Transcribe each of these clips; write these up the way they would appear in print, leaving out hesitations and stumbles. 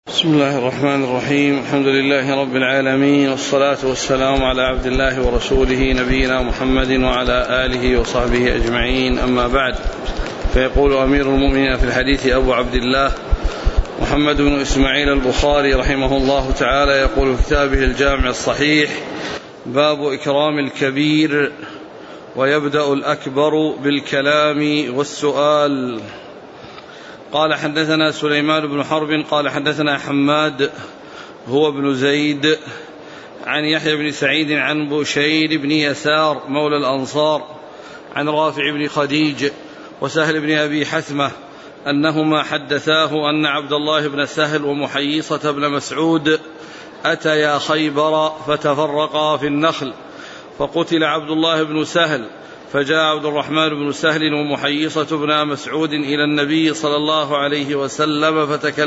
بسم الله الرحمن الرحيم. الحمد لله رب العالمين، والصلاة والسلام على عبد الله ورسوله نبينا محمد وعلى آله وصحبه أجمعين، أما بعد. فيقول أمير المؤمنين في الحديث أبو عبد الله محمد بن إسماعيل البخاري رحمه الله تعالى، يقول في كتابه الجامع الصحيح: باب إكرام الكبير، ويبدأ الأكبر بالكلام والسؤال. قال: حدثنا سليمان بن حرب قال حدثنا حماد هو بن زيد عن يحيى بن سعيد عن بشير بن يسار مولى الأنصار عن رافع بن خديج وسهل بن أبي حثمة أنهما حدثاه أن عبد الله بن سهل ومحيصة بن مسعود أتيا خيبر فتفرقا في النخل، فقتل عبد الله بن سهل، فجاء عبد الرحمن بن سهل ومحيصة بن مسعود إلى النبي صلى الله عليه وسلم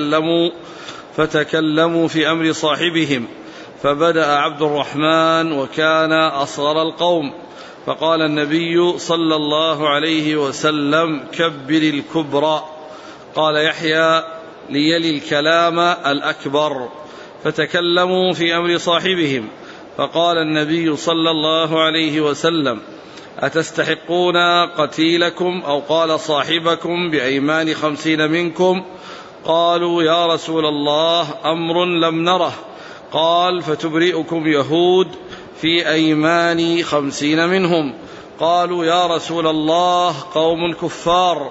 فتكلموا في أمر صاحبهم، فبدأ عبد الرحمن وكان أصغر القوم، فقال النبي صلى الله عليه وسلم: كبر الكبرى. قال يحيى: ليلي الكلام الأكبر. فتكلموا في أمر صاحبهم، فقال النبي صلى الله عليه وسلم: أتستحقون قتيلكم أو قال صاحبكم بأيمان 50 منكم؟ قالوا: يا رسول الله أمر لم نره. قال: فتبرئكم يهود في أيمان 50 منهم. قالوا: يا رسول الله قوم كفار.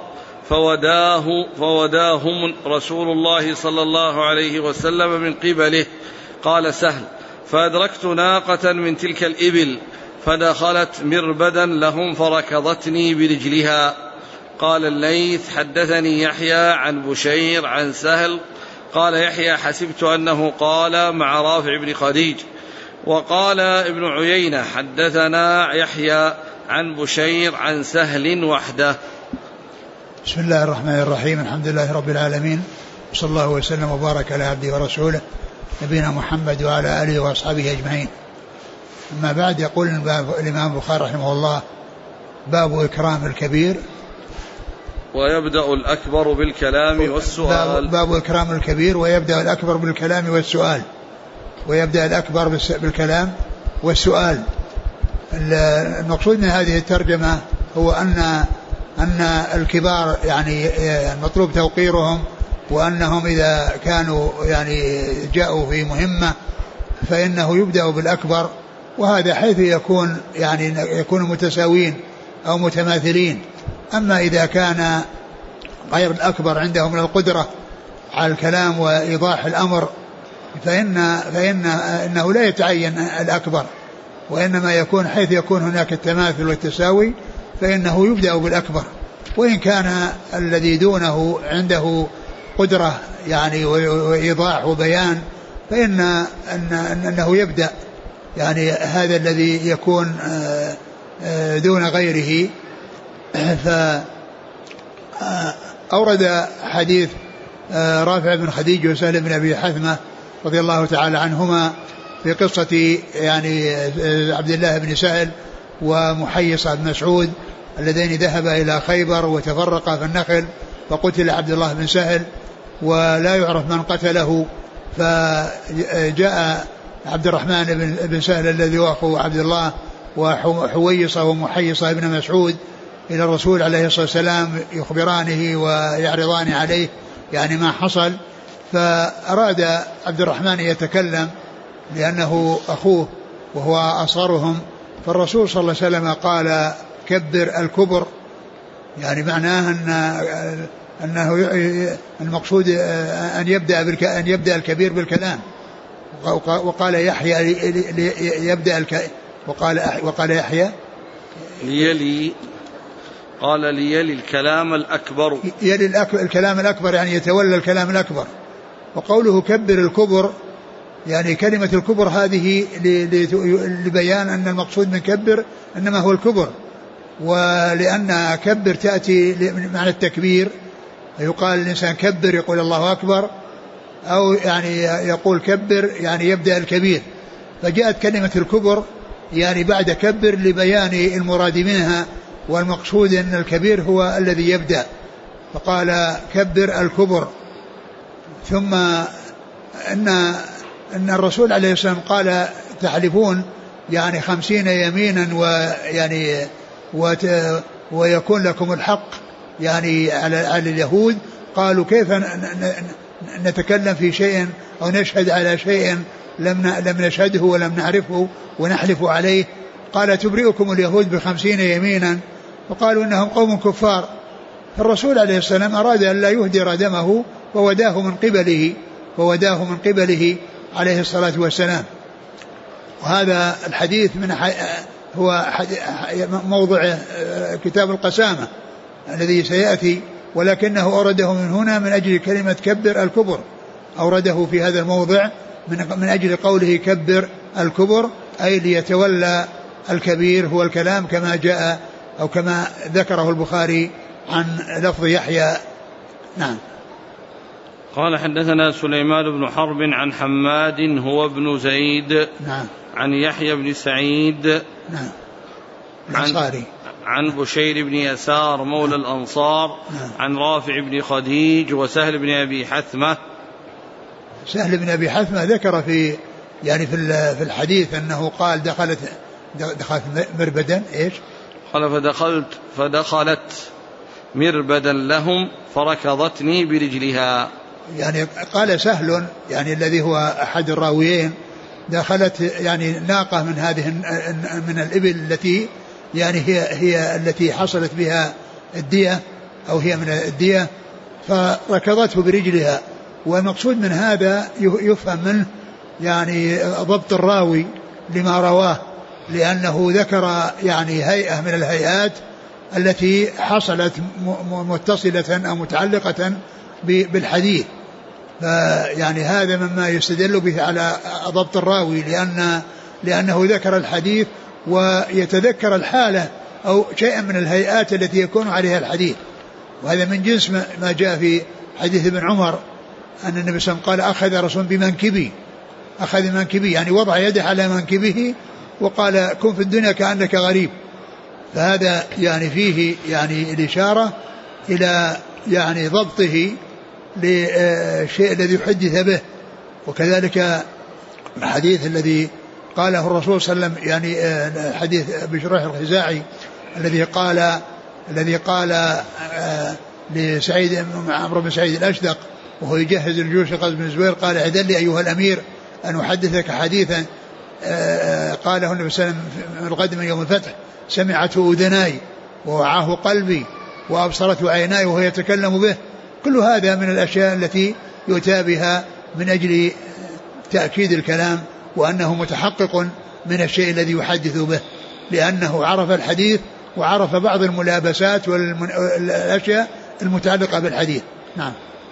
فوداهم رسول الله صلى الله عليه وسلم من قبله. قال سهل: فأدركت ناقة من تلك الإبل فدخلت مربدا لهم فركضتني برجلها. قال الليث: حدثني يحيى عن بشير عن سهل. قال يحيى: حسبت أنه قال مع رافع بن خديج. وقال ابن عيينة: حدثنا يحيى عن بشير عن سهل وحده. بسم الله الرحمن الرحيم. الحمد لله رب العالمين، صلى الله وسلم وبارك على عبده ورسوله نبينا محمد وعلى آله وأصحابه أجمعين. أما بعد، يقول الإمام البخاري رحمه الله: باب إكرام الكبير، ويبدأ الأكبر بالكلام والسؤال. باب إكرام الكبير ويبدأ الأكبر بالكلام والسؤال. ويبدأ الأكبر بالكلام والسؤال. المقصود من هذه الترجمة هو أن الكبار يعني مطلوب توقيرهم، وأنهم إذا كانوا يعني جاءوا في مهمة فإنه يبدأ بالأكبر، وهذا حيث يكون متساوين أو متماثلين. أما إذا كان غير الأكبر عنده من القدرة على الكلام وإيضاح الأمر فإنه لا يتعين الأكبر، وإنما يكون حيث يكون هناك التماثل والتساوي فإنه يبدأ بالأكبر. وإن كان الذي دونه عنده قدرة يعني وإيضاح وبيان فإنه يبدأ يعني هذا الذي يكون دون غيره. فأورد حديث رافع بن خديج وسهل بن أبي حثمة رضي الله تعالى عنهما في قصة يعني عبد الله بن سهل ومحيصة بن مسعود اللذين ذهبا إلى خيبر وتفرقا في النخل، فقتل عبد الله بن سهل ولا يعرف من قتله. فجاء عبد الرحمن بن سهل الذي هو أخو عبد الله وحويصة ومحيصة بن مسعود إلى الرسول عليه الصلاة والسلام يخبرانه ويعرضان عليه يعني ما حصل. فأراد عبد الرحمن يتكلم لأنه أخوه وهو أصغرهم، فالرسول صلى الله عليه وسلم قال: كبر الكبر، يعني معناه أنه المقصود أن يبدأ الكبير بالكلام. وقال يحيى يبدأ وقال يحيى ليلي الكلام الأكبر، يلي الكلام الأكبر يعني يتولى الكلام الأكبر. وقوله كبر الكبر يعني كلمة الكبر هذه لبيان أن المقصود من كبر إنما هو الكبر، ولأن كبر تأتي معنى التكبير، يقال الإنسان كبر يقول الله أكبر، أو يعني يقول كبر يعني يبدأ الكبير. فجاءت كلمة الكبر يعني بعد كبر لبيان المراد منها، والمقصود أن الكبير هو الذي يبدأ، فقال كبر الكبر. ثم أن الرسول عليه السلام قال تحلفون يعني 50 يمينا ويعني ويكون لكم الحق يعني على اليهود. قالوا كيف نتكلم في شيء أو نشهد على شيء لم نشهده ولم نعرفه ونحلف عليه؟ قال تبرئكم اليهود ب50 يمينا. فقالوا إنهم قوم كفار. الرسول عليه السلام أراد أن لا يهدر دمه ووداه من قبله عليه الصلاة والسلام. وهذا الحديث هو موضع كتاب القسامة الذي سيأتي، ولكنه أورده من هنا من أجل كلمة كبر الكبر، أورده في هذا الموضع من أجل قوله كبر الكبر، أي ليتولى الكبير هو الكلام كما جاء أو كما ذكره البخاري عن لفظ يحيى. نعم. قال حدثنا سليمان بن حرب عن حماد هو بن زيد. نعم. عن يحيى بن سعيد. نعم. الأنصاري. عن بشير بن يسار مولى الأنصار. نعم. عن رافع بن خديج وسهل بن أبي حثمة. سهل بن أبي حثمة ذكر في الحديث أنه قال دخلت مربدا إيش؟ قال فدخلت مربدا لهم فركضتني برجلها. يعني قال سهل يعني الذي هو أحد الراويين دخلت يعني ناقة من هذه من الإبل التي يعني هي التي حصلت بها الدية أو هي من الدية، فركضته برجلها. والمقصود من هذا يفهم منه يعني ضبط الراوي لما رواه، لأنه ذكر يعني هيئة من الهيئات التي حصلت متصلة أو متعلقة بالحديث، فيعني هذا مما يستدل به على ضبط الراوي، لأنه ذكر الحديث ويتذكر الحالة أو شيئا من الهيئات التي يكون عليها الحديث. وهذا من جنس ما جاء في حديث ابن عمر أن النبي صلى الله عليه وسلم قال أخذ رسول بمنكبي، أخذ منكبي يعني وضع يده على منكبه وقال كن في الدنيا كأنك غريب. فهذا يعني فيه يعني الإشارة إلى يعني ضبطه للشيء الذي يحدث به. وكذلك الحديث الذي قاله الرسول صلى الله عليه وسلم يعني حديث أبي شريح الخزاعي الذي قال لسعيد عمرو بن سعيد الأشدق وهو يجهز الجيوش لغزو بن الزبير قال أذن لي أيها الأمير أن أحدثك حديثا قاله النبي صلى الله عليه وسلم من الغد من يوم الفتح سمعته أذناي ووعاه قلبي وأبصرته عيناي وهو يتكلم به. كل هذا من الأشياء التي يؤتى بها من أجل تأكيد الكلام وأنه متحقق من الشيء الذي يحدث به، لأنه عرف الحديث وعرف بعض الملابسات والأشياء المتعلقة بالحديث. نعم.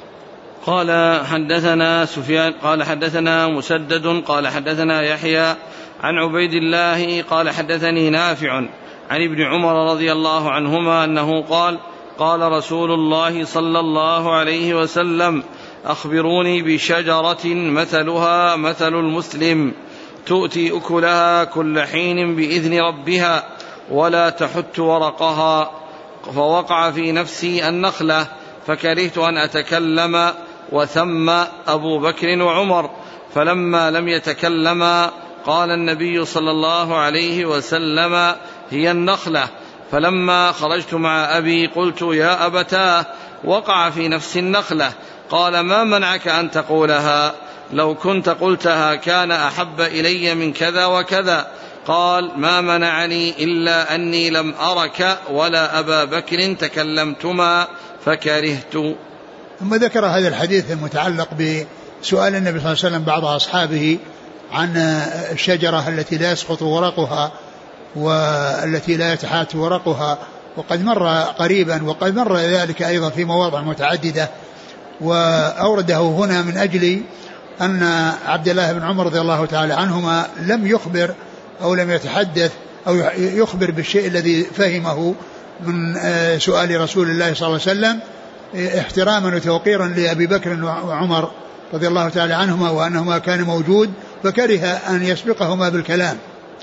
قال حدثنا سفيان قال حدثنا مسدد قال حدثنا يحيى عن عبيد الله قال حدثني نافع عن ابن عمر رضي الله عنهما أنه قال قال رسول الله صلى الله عليه وسلم أخبروني بشجرة مثلها مثل المسلم تؤتي أكلها كل حين بإذن ربها ولا تحت ورقها. فوقع في نفسي النخلة فكرهت أن أتكلم وثم أبو بكر وعمر، فلما لم يتكلما قال النبي صلى الله عليه وسلم هي النخلة. فلما خرجت مع أبي قلت يا أبتاه وقع في نفس النخلة. قال ما منعك أن تقولها؟ لو كنت قلتها كان أحب إلي من كذا وكذا. قال ما منعني إلا أني لم أرك ولا أبا بكر تكلمتما فكرهت. ثم ذكر هذا الحديث المتعلق بسؤال النبي صلى الله عليه وسلم بعض أصحابه عن الشجرة التي لا يسقط ورقها والتي لا يتحات ورقها، وقد مر قريبا وقد مر ذلك أيضا في مواضع متعددة، وأورده هنا من أجل أن عبد الله بن عمر رضي الله تعالى عنهما لم يخبر أو لم يتحدث أو يخبر بالشيء الذي فهمه من سؤال رسول الله صلى الله عليه وسلم احتراما وتوقيرا لأبي بكر وعمر رضي الله تعالى عنهما وأنهما كان موجود، فكره أن يسبقهما بالكلام.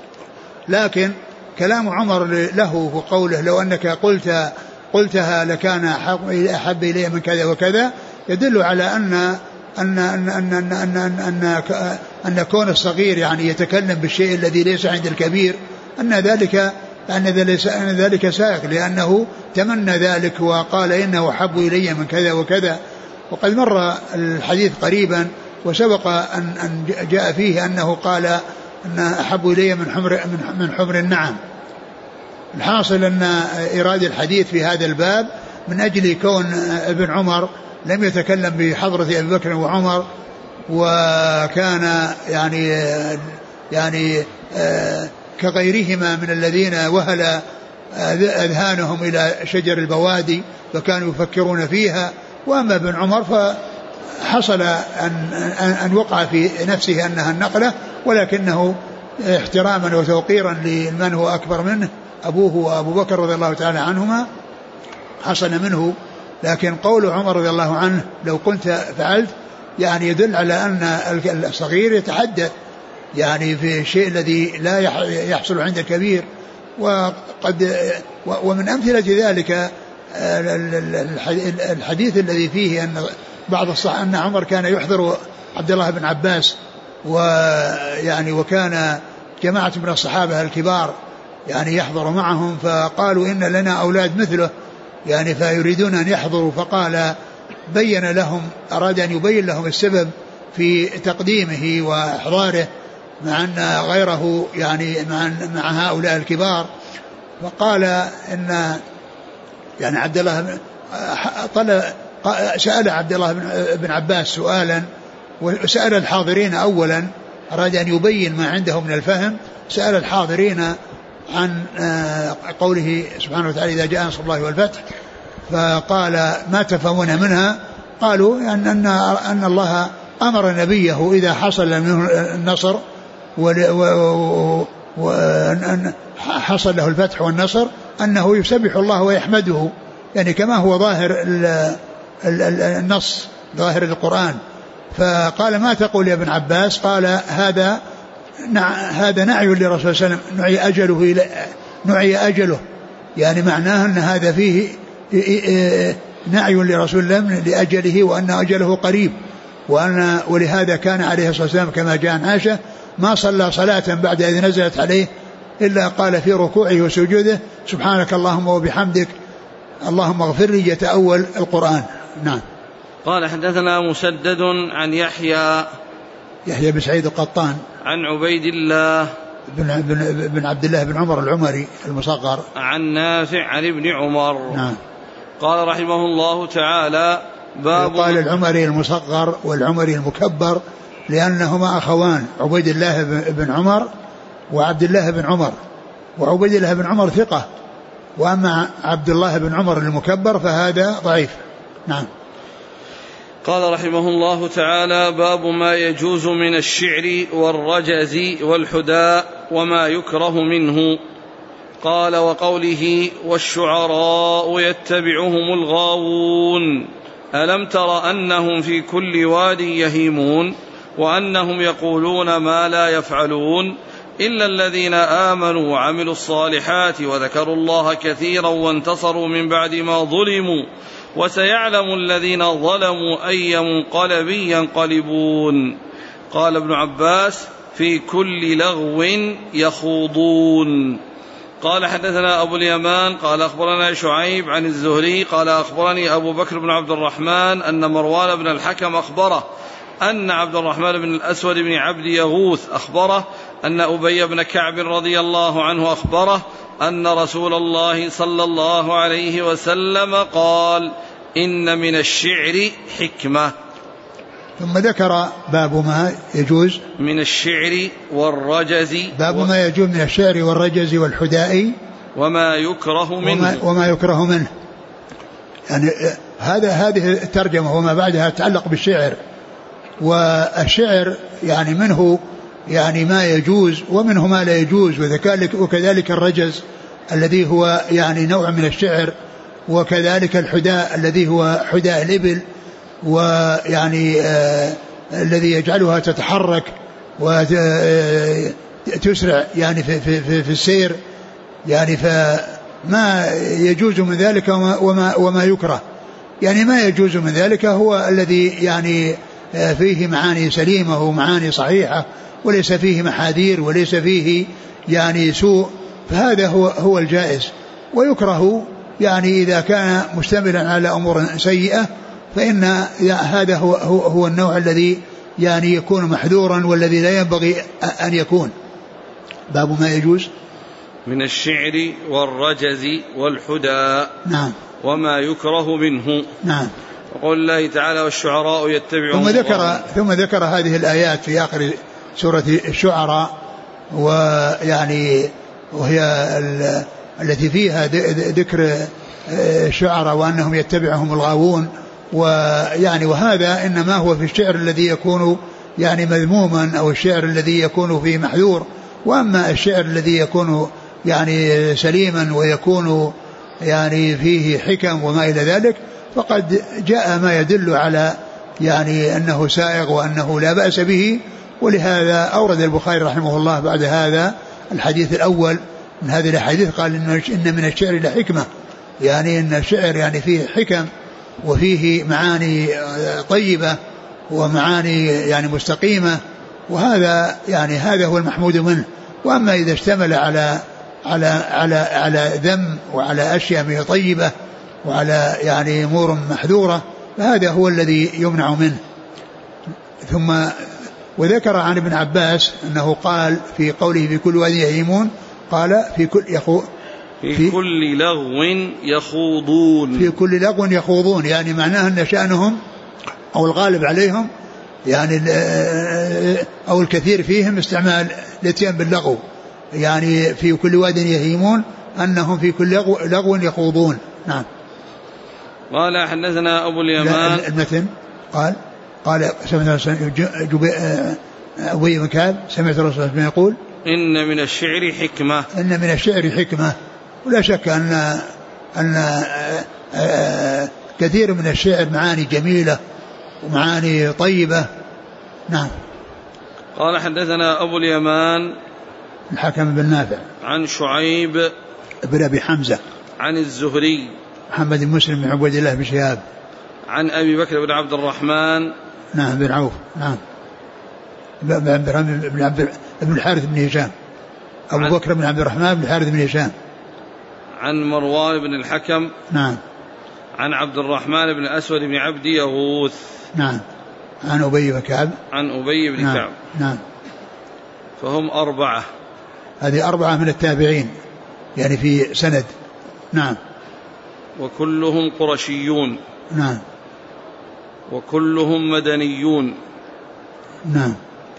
لكن كلام عمر له وقوله لو أنك قلتها لكان أحب إليه من كذا وكذا يدل على أن أن كون الصغير يعني يتكلم بالشيء الذي ليس عند الكبير أن ذلك سائق، لأنه تمنى ذلك وقال إنه أحب إلي من كذا وكذا. وقد مر الحديث قريبا وسبق أن جاء فيه أنه قال أن أحب إلي من حمر النعم. الحاصل أن إرادة الحديث في هذا الباب من أجل كون ابن عمر لم يتكلم بحضرة أبي بكر وعمر، وكان يعني كغيرهما من الذين وهل أذهانهم إلى شجر البوادي فكانوا يفكرون فيها. وأما ابن عمر فحصل أن وقع في نفسه أنها النقلة، ولكنه احتراما وتوقيرا لمن هو أكبر منه أبوه وأبو بكر رضي الله تعالى عنهما حصل منه. لكن قول عمر رضي الله عنه لو كنت فعلت يعني يدل على أن الصغير يتحدث يعني في الشيء الذي لا يحصل عند الكبير. ومن أمثلة ذلك الحديث الذي فيه أن أن عمر كان يحضر عبد الله بن عباس، وكان جماعة من الصحابة الكبار يعني يحضر معهم، فقالوا إن لنا أولاد مثله يعني فيريدون أن يحضروا، فقال بين لهم، أراد أن يبين لهم السبب في تقديمه وإحضاره مع أن غيره يعني مع هؤلاء الكبار. فقال إن يعني عبد الله سأل عبد الله بن عباس سؤالا، وسأل الحاضرين أولا، أراد أن يبين ما عنده من الفهم، سأل الحاضرين عن قوله سبحانه وتعالى إذا جاء نصر الله والفتح، فقال ما تفهمون منها؟ قالوا أن الله أمر نبيه إذا حصل منه النصر وأن حصل له الفتح والنصر أنه يسبح الله ويحمده، يعني كما هو ظاهر النص ظاهر القرآن. فقال ما تقول يا ابن عباس؟ قال هذا نعي لرسول صلى الله عليه وسلم، نعي أجله، يعني معناه أن هذا فيه نعي لرسول الله لأجله وأن أجله قريب، ولهذا كان عليه الصلاة والسلام كما جاء عن عائشة ما صلى صلاة بعد إذ نزلت عليه إلا قال في ركوعه وسجوده سبحانك اللهم وبحمدك اللهم اغفر لي، يتأول القرآن. نعم. قال حدثنا مسدد عن يحيى بن سعيد القطان عن عبيد الله بن عبد الله بن عمر العمري المصغر عن نافع عن ابن عمر. نعم. قال رحمه الله تعالى باب، قال العمري المصغر والعمري المكبر لأنهما أخوان، عبيد الله بن عمر وعبد الله بن عمر، وعبيد الله بن عمر ثقة، وأما عبد الله بن عمر المكبر فهذا ضعيف. نعم. قال رحمه الله تعالى باب ما يجوز من الشعر والرجز والحداء وما يكره منه. قال وقوله والشعراء يتبعهم الغاوون ألم تر أنهم في كل واد يهيمون وأنهم يقولون ما لا يفعلون إلا الذين آمنوا وعملوا الصالحات وذكروا الله كثيرا وانتصروا من بعد ما ظلموا وسيعلم الذين ظلموا أي منقلب ينقلبون. قال ابن عباس في كل لغو يخوضون. قال حدثنا أبو اليمان قال أخبرنا شعيب عن الزهري قال أخبرني أبو بكر بن عبد الرحمن أن مروان بن الحكم أخبره أن عبد الرحمن بن الأسود بن عبد يغوث أخبره أن أبي بن كعب رضي الله عنه أخبره أن رسول الله صلى الله عليه وسلم قال إن من الشعر حكمة. ثم ذكر باب ما يجوز من الشعر والرجز، باب ما يجوز من الشعر والرجز والحداء وما يكره منه يعني هذه الترجمة وما بعدها تتعلق بالشعر. والشعر يعني منه يعني ما يجوز ومنه ما لا يجوز، وكذلك الرجز الذي هو يعني نوع من الشعر، وكذلك الحداء الذي هو حداء الإبل، ويعني الذي يجعلها تتحرك وتسرع يعني في السير، يعني فما يجوز من ذلك وما يكره. يعني ما يجوز من ذلك هو الذي يعني فيه معاني سليمة ومعاني صحيحة، وليس فيه محاذير وليس فيه يعني سوء، فهذا هو الجائز. ويكره يعني إذا كان مشتملا على أمور سيئة، فإن هذا هو النوع الذي يعني يكون محذورا والذي لا ينبغي أن يكون. باب ما يجوز من الشعر والرجز والحدى. نعم. وما يكره منه. نعم. وقول الله تعالى والشعراء يتبعهم. ثم ذكر هذه الآيات في آخر سورة الشعراء، ويعني وهي التي فيها ذكر الشعراء وأنهم يتبعهم الغاوون، ويعني وهذا إنما هو في الشعر الذي يكون يعني مذموما أو الشعر الذي يكون فيه محذور. وأما الشعر الذي يكون يعني سليما ويكون يعني فيه حكم وما إلى ذلك، فقد جاء ما يدل على يعني أنه سائغ وأنه لا بأس به. ولهذا أورد البخاري رحمه الله بعد هذا الحديث الأول من هذه الحديث، قال إن من الشعر لحكمة، يعني إن الشعر يعني فيه حكم وفيه معاني طيبة ومعاني يعني مستقيمة، وهذا يعني هذا هو المحمود منه. وأما إذا اشتمل على ذم وعلى أشياء طيبة وعلى يعني أمور محذورة، فهذا هو الذي يمنع منه. ثم وذكر عن ابن عباس أنه قال في قوله في كل وادي يهيمون، قال في كل لغو يخوضون. في كل لغو يخوضون، يعني معناه أن شأنهم أو الغالب عليهم يعني أو الكثير فيهم استعمال الاتيان باللغو، يعني في كل واد يهيمون أنهم في كل لغو يخوضون. نعم. قال حدثنا أبو اليمان. المتن قال سمعت أبي بن كعب سمعت الرسول صلى الله عليه وسلم يقول إن من الشعر حكمة. إن من الشعر حكمة. ولا شك أن كثير من الشعر معاني جميلة ومعاني طيبة. نعم. قال حدثنا أبو اليمان الحكم بن نافع عن شعيب بن أبي حمزة عن الزهري محمد بن مسلم بن عبد الله بن شهاب عن أبي بكر بن عبد الرحمن نعم بن عوف نعم بن الحارث بن هشام أبو بكر بن عبد الرحمن بن الحارث بن هشام عن مروان بن الحكم نعم عن عبد الرحمن بن أسود بن عبد يغوث نعم عن أبي بن كعب عن أبي بن نعم. كعب. نعم. فهم 4. هذه 4 من التابعين يعني في سند. نعم. وكلهم قرشيون. نعم. وكلهم مدنيون. نعم.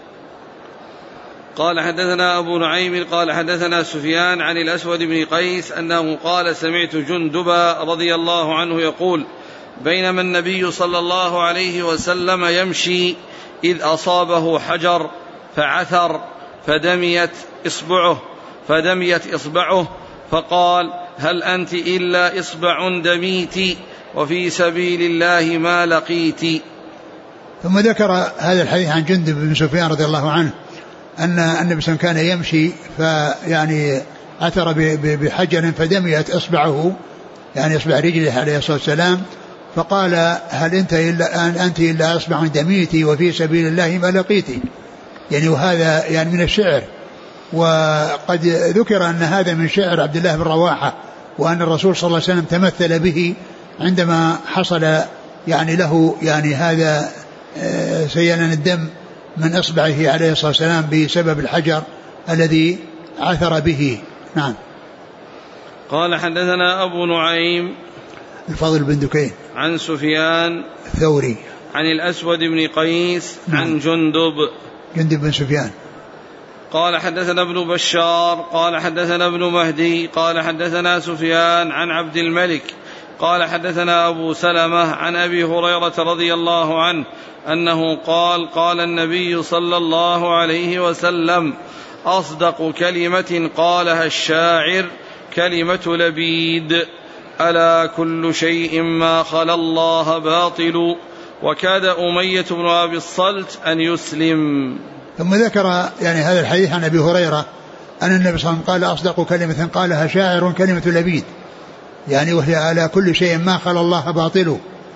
قال حدثنا أبو نعيم قال حدثنا سفيان عن الأسود بن قيس أنه قال سمعت جندبا رضي الله عنه يقول بينما النبي صلى الله عليه وسلم يمشي إذ أصابه حجر فعثر فدميت إصبعه فقال هل أنت إلا إصبع دميت وفي سبيل الله ما لقيت. ثم ذكر هذا الحديث عن جندب بن سفيان رضي الله عنه أن النبي صلى الله عليه وسلم كان يمشي فيعني عثر بحجر فدميت إصبعه يعني إصبع رجله عليه الصلاة والسلام، فقال هل أنت إلا إصبع دميتي وفي سبيل الله ما لقيتي، يعني وهذا يعني من الشعر. وقد ذكر أن هذا من شعر عبد الله بن رواحة، وأن الرسول صلى الله عليه وسلم تمثل به عندما حصل يعني له يعني هذا سيلان الدم من إصبعه عليه الصلاة والسلام بسبب الحجر الذي عثر به. نعم. قال حدثنا أبو نعيم الفضل بن دكين عن سفيان الثوري عن الأسود بن قيس عن جندب بن سفيان قال حدثنا ابن بشار قال حدثنا ابن مهدي قال حدثنا سفيان عن عبد الملك قال حدثنا أبو سلمة عن أبي هريرة رضي الله عنه أنه قال النبي صلى الله عليه وسلم أصدق كلمة قالها الشاعر كلمة لبيد ألا كل شيء ما خلا الله باطل وكاد أمية بن أبي الصلت أن يسلم. ثم ذكر يعني هذا الحديث عن أبي هريرة أن النبي صلى الله عليه وسلم قال أصدق كلمة قالها شاعر كلمة لبيد، يعني وهي على كل شيء ما خلا الله باطل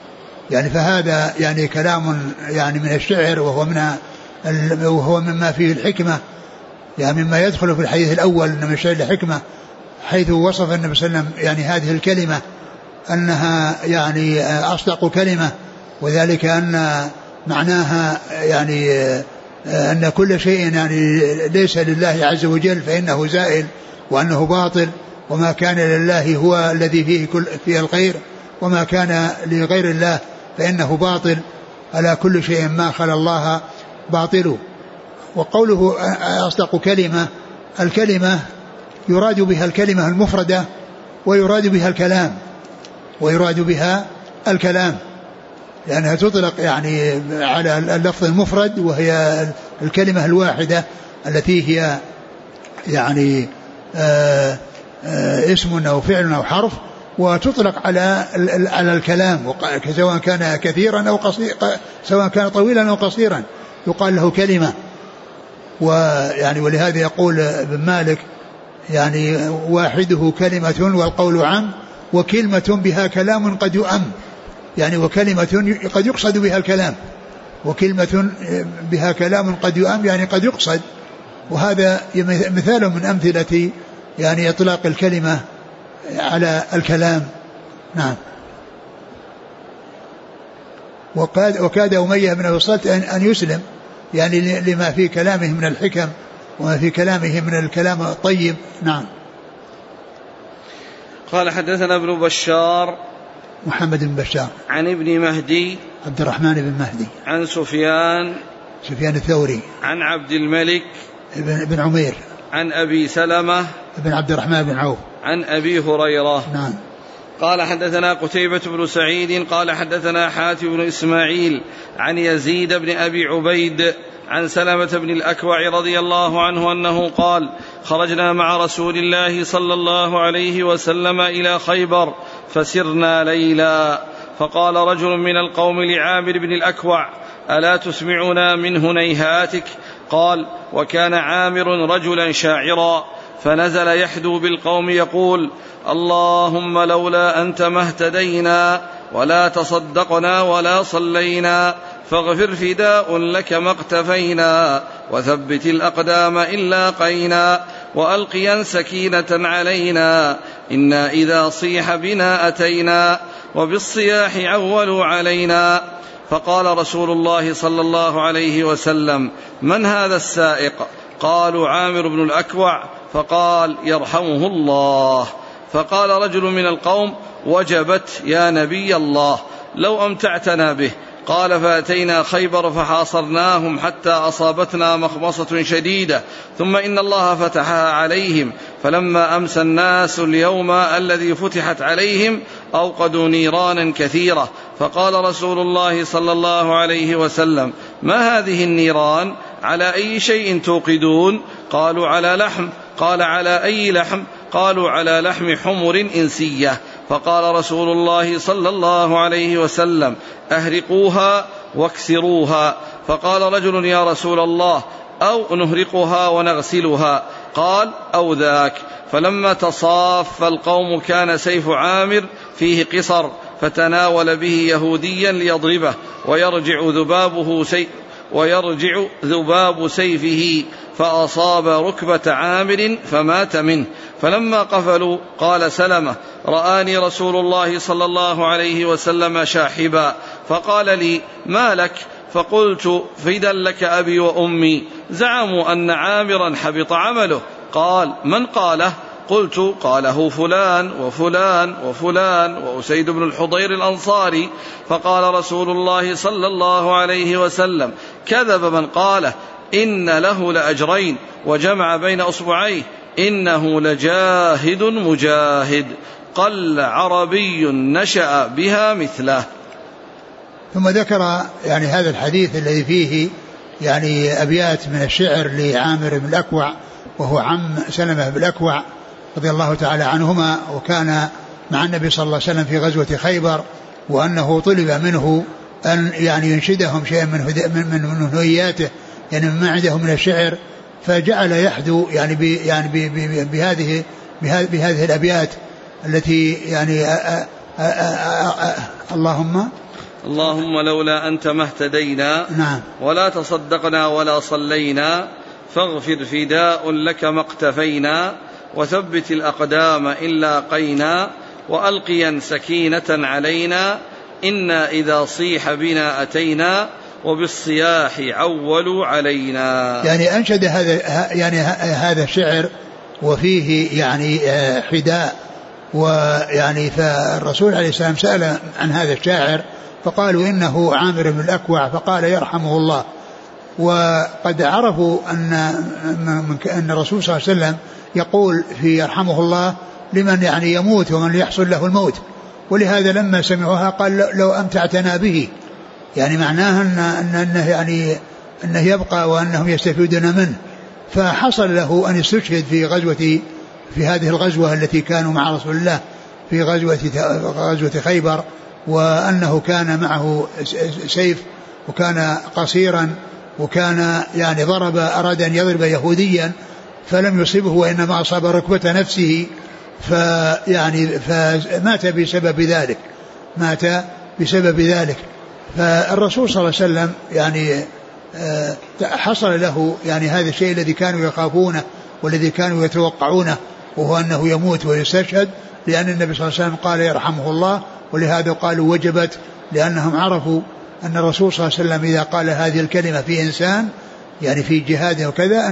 يعني فهذا يعني كلام يعني من الشعر، وهو مما فيه الحكمة، يعني مما يدخل في الحديث الأول من الشعر الحكمة، حيث وصف النبي صلى الله عليه وسلم يعني هذه الكلمة أنها يعني أصدق كلمة، وذلك أن معناها يعني أن كل شيء يعني ليس لله عز وجل فإنه زائل وأنه باطل، وما كان لله هو الذي فيه الخير، وما كان لغير الله فإنه باطل، ألا كل شيء ما خلا الله باطل. وقوله أصدق كلمة، الكلمة يراد بها الكلمة المفردة، ويراد بها الكلام لأنها تطلق يعني على اللفظ المفرد، وهي الكلمة الواحدة التي هي يعني اسم أو فعل أو حرف، وتطلق على الكلام سواء كان كثيرا أو قصيرا، سواء كان طويلا أو قصيرا يقال له كلمة. ويعني ولهذا يقول ابن مالك يعني واحده كلمة والقول عام، وكلمة بها كلام قد يؤم، يعني وكلمة قد يقصد بها الكلام، وكلمة بها كلام قد يؤم يعني قد يقصد. وهذا مثال من أمثلة يعني إطلاق الكلمة على الكلام. نعم. وكاد أمية بن أبي صلت أن يسلم يعني لما في كلامه من الحكم وما في كلامه من الكلام الطيب. نعم. قال حدثنا ابن بشار محمد بن بشار عن ابن مهدي عبد الرحمن بن مهدي عن سفيان الثوري عن عبد الملك بن عمير عن أبي سلمة بن عبد الرحمن بن عوف عن أبي هريرة. نعم. قال حدثنا قتيبة بن سعيد قال حدثنا حاتم بن إسماعيل عن يزيد بن أبي عبيد عن سلمة بن الأكوع رضي الله عنه أنه قال خرجنا مع رسول الله صلى الله عليه وسلم إلى خيبر فسرنا ليلا، فقال رجل من القوم لعامر بن الأكوع ألا تسمعنا من هنيهاتك؟ قال وكان عامر رجلا شاعرا، فنزل يحدو بالقوم يقول اللهم لولا أنت ما اهتدينا ولا تصدقنا ولا صلينا، فاغفر فداء لك ما اقتفينا، وثبت الأقدام إن لاقينا، وألقيا سكينة علينا، إنا إذا صيح بنا أتينا، وبالصياح عولوا علينا. فقال رسول الله صلى الله عليه وسلم من هذا السائق؟ قالوا عامر بن الأكوع، فقال يرحمه الله. فقال رجل من القوم وجبت يا نبي الله لو أمتعتنا به. قال فأتينا خيبر فحاصرناهم حتى أصابتنا مخمصة شديدة، ثم إن الله فتحها عليهم، فلما أمسى الناس اليوم الذي فتحت عليهم أوقدوا نيرانا كثيرة، فقال رسول الله صلى الله عليه وسلم ما هذه النيران؟ على أي شيء توقدون؟ قالوا على لحم. قال على أي لحم؟ قالوا على لحم حمر إنسية. فقال رسول الله صلى الله عليه وسلم أهرقوها واكسروها. فقال رجل يا رسول الله أو نهرقها ونغسلها؟ قال أو ذاك. فلما تصاف القوم كان سيف عامر فيه قصر، فتناول به يهوديا ليضربه ويرجع ذباب سيفه فأصاب ركبة عامر فمات منه. فلما قفلوا قال سلمة رآني رسول الله صلى الله عليه وسلم شاحبا، فقال لي ما لك؟ فقلت فدا لك أبي وأمي، زعموا أن عامرا حبط عمله. قال من قاله؟ قلت قاله فلان وفلان وفلان وأسيد بن الحضير الأنصاري. فقال رسول الله صلى الله عليه وسلم كذب من قاله، إن له لأجرين، وجمع بين أصبعيه إنه لجاهد مجاهد، قل عربي نشأ بها مثله. ثم ذكر يعني هذا الحديث الذي فيه يعني أبيات من الشعر لعامر بن الأكوع، وهو عم سلمة بن الأكوع رضي الله تعالى عنهما، وكان مع النبي صلى الله عليه وسلم في غزوة خيبر، وأنه طلب منه أن يعني ينشدهم شيئا من هنياته، يعني مما عنده من الشعر، فجعل يحدو يعني بهذه الأبيات التي يعني اللهم لولا أنت ما اهتدينا نعم. ولا تصدقنا ولا صلينا فاغفر فداء لك ما اقتفينا وثبت الأقدام إن لاقينا وألقيا سكينة علينا إنا إذا صيح بنا أتينا وبالصياح عولوا علينا. يعني أنشد هذا الشعر وفيه يعني حداء، ويعني فالرسول عليه السلام سأل عن هذا الشاعر فقالوا إنه عامر بن الأكوع، فقال يرحمه الله. وقد عرفوا أن الرسول صلى الله عليه وسلم يقول في يرحمه الله لمن يعني يموت ومن يحصل له الموت، ولهذا لما سمعوها قال لو أمتعتنا به، يعني معناها أنه يعني أنه يبقى وأنهم يستفيدون منه. فحصل له أن يستشهد في هذه الغزوة التي كانوا مع رسول الله في غزوة خيبر، وأنه كان معه سيف وكان قصيرا، وكان يعني أراد أن يضرب يهوديا فلم يصبه وإنما أصاب ركبة نفسه، فمات بسبب ذلك. فالرسول صلى الله عليه وسلم يعني حصل له يعني هذا الشيء الذي كانوا يخافونه والذي كانوا يتوقعونه، وهو أنه يموت ويستشهد، لأن النبي صلى الله عليه وسلم قال يرحمه الله، ولهذا قالوا وجبت، لأنهم عرفوا أن الرسول صلى الله عليه وسلم إذا قال هذه الكلمة في إنسان يعني في جهاد وكذا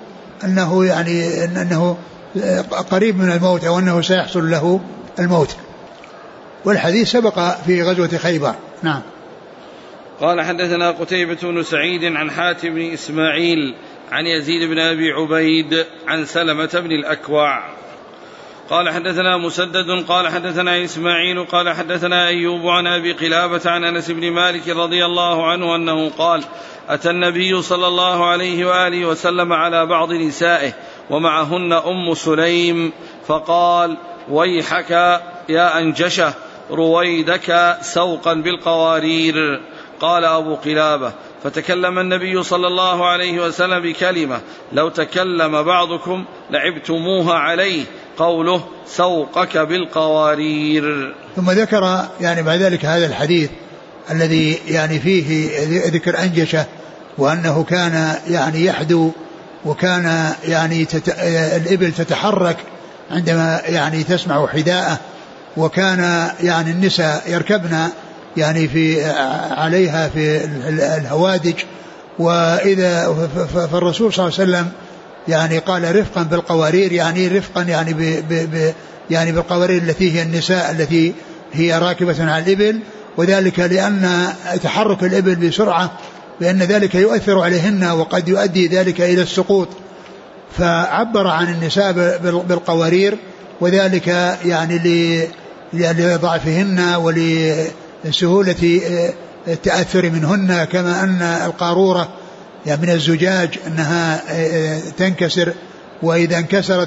أنه قريب من الموت أو أنه سيحصل له الموت. والحديث سبق في غزوة خيبر. نعم. قال حدثنا قتيبة بن سعيد عن حاتم بن إسماعيل عن يزيد بن أبي عبيد عن سلمة بن الأكوع قال حدثنا مسدد قال حدثنا إسماعيل قال حدثنا أيوب عن أبي قلابة عن أنس بن مالك رضي الله عنه أنه قال أتى النبي صلى الله عليه وآله وسلم على بعض نسائه ومعهن أم سليم فقال ويحك يا أنجشة رويدك سوقا بالقوارير. قال أبو قلابة فتكلم النبي صلى الله عليه وسلم بكلمة لو تكلم بعضكم لعبتموها عليه قوله سوقك بالقوارير. ثم ذكر يعني بعد ذلك هذا الحديث الذي يعني فيه ذكر أنجشة، وأنه كان يعني يحدو، وكان يعني الإبل تتحرك عندما يعني تسمع حداءه، وكان يعني النساء يركبن يعني عليها في الهوادج. وإذا فالرسول صلى الله عليه وسلم يعني قال رفقا بالقوارير، يعني رفقا يعني بالقوارير التي هي النساء التي هي راكبة على الإبل، وذلك لأن تحرك الإبل بسرعة بأن ذلك يؤثر عليهن وقد يؤدي ذلك إلى السقوط، فعبر عن النساء بالقوارير، وذلك يعني لضعفهن ولسهولة التأثر منهن، كما أن القارورة يعني من الزجاج أنها تنكسر، وإذا انكسرت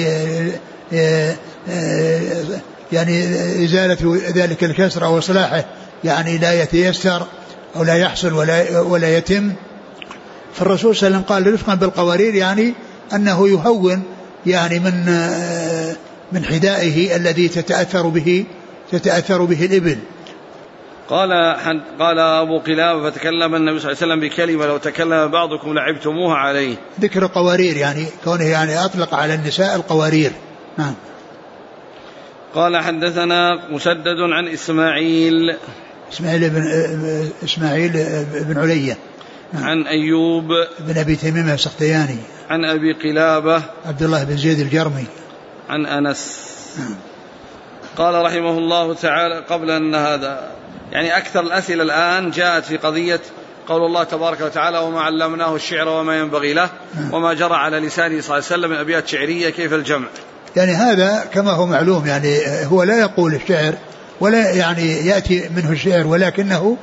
يعني إزالة ذلك الكسر أو إصلاحه يعني لا يتيسر أو لا يحصل ولا يتم. فالرسول صلى الله عليه وسلم قال رفقا بالقوارير، يعني أنه يهون يعني من حدائه الذي تتأثر به الإبل. قال أبو قلابة فتكلم النبي صلى الله عليه وسلم بكلمة لو تكلم بعضكم لعبتموها عليه، ذكر قوارير يعني كونه يعني أطلق على النساء القوارير. نعم. قال حدثنا مسدد عن إسماعيل بن علية عن أيوب بن أبي تميم السختياني عن أبي قلابة عبد الله بن زيد الجرمي عن أنس. قال رحمه الله تعالى قبل أن هذا يعني أكثر الأسئلة الآن جاءت في قضية قول الله تبارك وتعالى وما علمناه الشعر وما ينبغي له وما جرى على لسانه صلى الله عليه وسلم من أبيات شعرية، كيف الجمع؟ يعني هذا كما هو معلوم، يعني هو لا يقول الشعر ولا يعني يأتي منه الشعر، ولكنه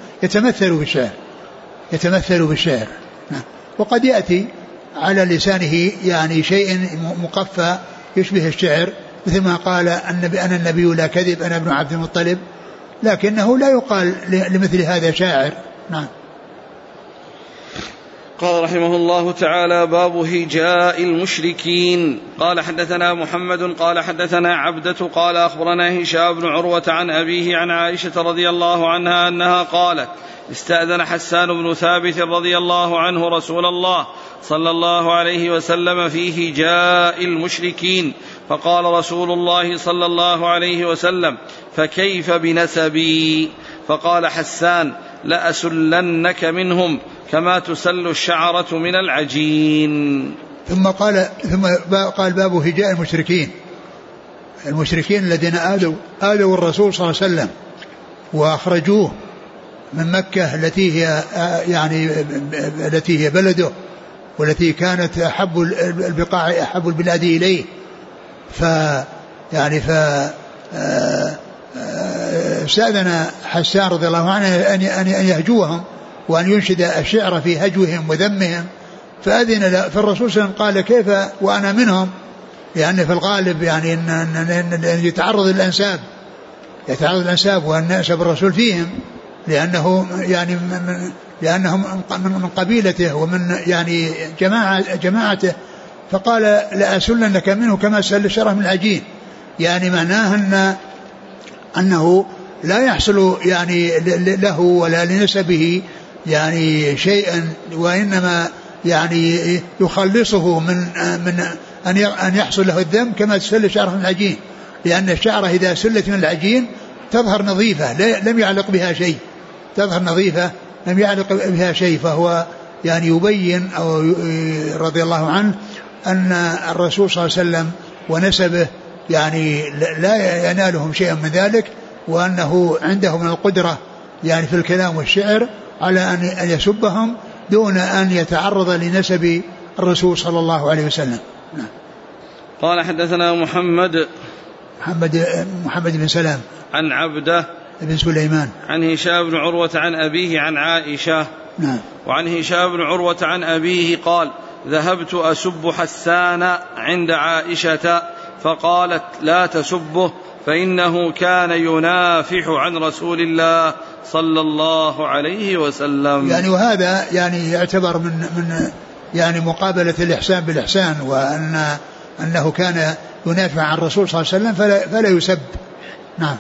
يتمثل بالشعر. وقد يأتي على لسانه يعني شيء مقفى يشبه الشعر، مثل ما قال أنا النبي لا كذب أنا ابن عبد المطلب، لكنه لا يقال لمثل هذا شاعر. نعم. قال رحمه الله تعالى: باب هجاء المشركين. قال حدثنا محمد قال حدثنا عبدة قال أخبرنا هشام بن عروة عن أبيه عن عائشة رضي الله عنها أنها قالت: استأذن حسان بن ثابت رضي الله عنه رسول الله صلى الله عليه وسلم في هجاء المشركين، فقال رسول الله صلى الله عليه وسلم: فكيف بنسبي؟ فقال حسان: لأسلنك منهم كما تسل الشعرة من العجين. ثم قال باب هجاء المشركين الذين آذوا الرسول صلى الله عليه وسلم وأخرجوه من مكة التي هي بلده والتي كانت أحب البقاع أحب البلاد إليه، استأذن حسان رضي الله عنه أن يهجوهم وأن ينشد الشعر في هجوهم وذمهم، فأذن له. فالرسول صلى الله عليه وسلم قال: كيف وأنا منهم؟ لأن في الغالب أن يتعرض الأنساب وأن نأسب الرسول فيهم، لأنهم من قبيلته ومن جماعته. فقال: لأسلن لك منه كما سل الشرف من العجين، يعني معناه أنه لا يحصل له ولا لنسبه شيئا، وإنما يخلصه من أن يحصل له الذنب كما تسل الشعرة من العجين، لأن الشعرة إذا سلت من العجين تظهر نظيفة لم يعلق بها شيء، فهو يبين أو رضي الله عنه أن الرسول صلى الله عليه وسلم ونسبه لا ينالهم شيئا من ذلك، وأنه عنده من القدرة في الكلام والشعر على أن يسبهم دون أن يتعرض لنسب الرسول صلى الله عليه وسلم. قال حدثنا محمد بن سلام عن عبده بن سليمان عن هشام بن عروة عن أبيه عن عائشة. وعن هشام بن عروة عن أبيه قال: ذهبت أسب حسان عند عائشة فقالت: لا تسبه فإنه كان ينافح عن رسول الله صلى الله عليه وسلم. وهذا يعتبر من مقابلة الإحسان بالإحسان، وأنه كان ينافع عن الرسول صلى الله عليه وسلم فلا يسب. نعم.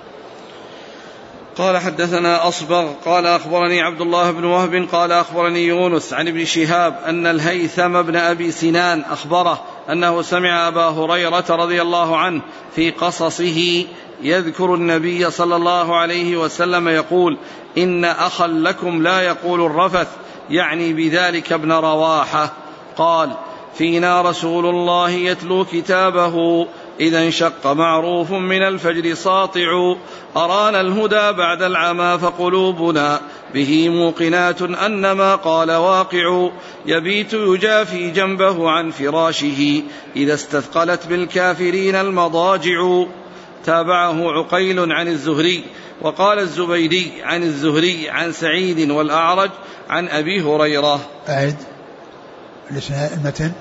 قال حدثنا أصبغ قال أخبرني عبد الله بن وهب قال أخبرني يونس عن ابن شهاب أن الهيثم بن أبي سنان أخبره أنه سمع أبا هريرة رضي الله عنه في قصصه يذكر النبي صلى الله عليه وسلم يقول: إن أخا لكم لا يقول الرفث، يعني بذلك ابن رواحة. قال: فينا رسول الله يتلو كتابه إذا انشق معروف من الفجر ساطع، أرانا الهدى بعد العمى فقلوبنا به موقنات أن ما قال واقع، يبيت يجافي جنبه عن فراشه إذا استثقلت بالكافرين المضاجع. تابعه عقيل عن الزهري. وقال الزبيدي عن الزهري عن سعيد والأعرج عن أبي هريرة. أعد المتن.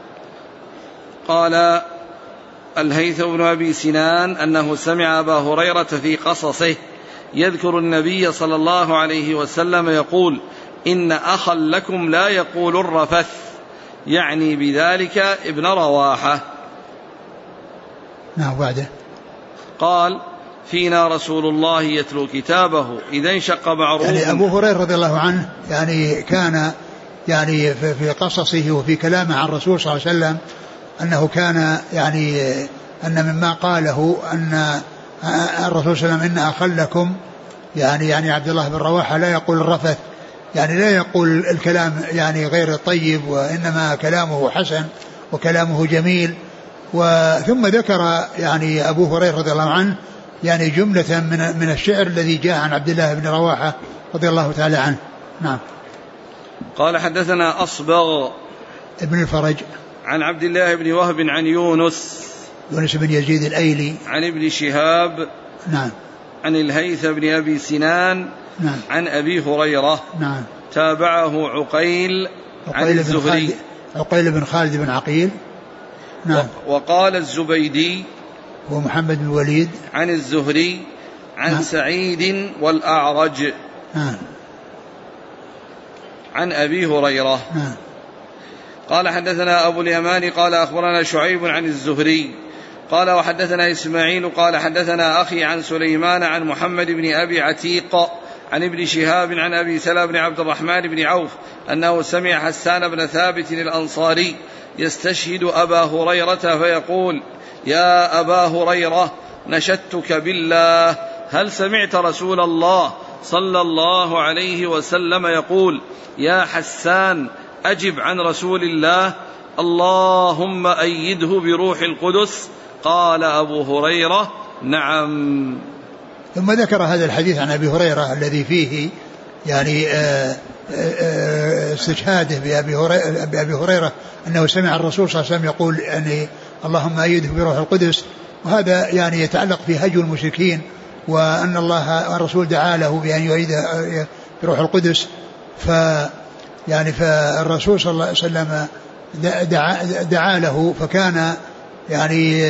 قال الهيثم بن أبي سنان أنه سمع أبا هريرة في قصصه يذكر النبي صلى الله عليه وسلم يقول: إن أخا لكم لا يقول الرفث، يعني بذلك ابن رواحة. نعم. بعده قال: فينا رسول الله يتلو كتابه إذا انشق معروف. أبو هريرة رضي الله عنه كان في قصصه وفي كلامه عن الرسول صلى الله عليه وسلم أنه كان أن مما قاله أن الرسول صلى الله عليه وسلم: إن أخا لكم يعني عبد الله بن رواحة لا يقول الرفث، لا يقول الكلام غير الطيب، وإنما كلامه حسن وكلامه جميل. ثم ذكر أبو هريرة رضي الله عنه جملة من الشعر الذي جاء عن عبد الله بن رواحة رضي الله تعالى عنه. نعم. قال حدثنا أصبغ ابن الفرج عن عبد الله بن وهب عن يونس بن يزيد الأيلي عن ابن شهاب. نعم. عن الهيثم بن أبي سنان. نعم. عن أبي هريرة. نعم. تابعه عقيل عن الزهري. عقيل بن خالد بن عقيل. نعم. وقال الزبيدي ومحمد بن الوليد عن الزهري عن نعم. سعيد والأعرج. نعم. عن أبي هريرة. قال حدثنا أبو اليمان قال أخبرنا شعيب عن الزهري قال وحدثنا إسماعيل قال حدثنا أخي عن سليمان عن محمد بن أبي عتيق عن ابن شهاب عن أبي سلمة بن عبد الرحمن بن عوف أنه سمع حسان بن ثابت الأنصاري يستشهد أبا هريرة فيقول يا أبا هريرة نشدتك بالله هل سمعت رسول الله صلى الله عليه وسلم يقول يا حسان أجب عن رسول الله اللهم أيده بروح القدس؟ قال أبو هريرة نعم. ثم ذكر هذا الحديث عن أبي هريرة الذي فيه يعني استشهاده بأبي هريرة أنه سمع الرسول صلى الله عليه وسلم يقول يعني اللهم أيده بروح القدس، وهذا يعني يتعلق في هجو المشركين، وأن الله الرسول دعا له بأن يؤيده بروح القدس. يعني فالرسول صلى الله عليه وسلم دعا له، فكان يعني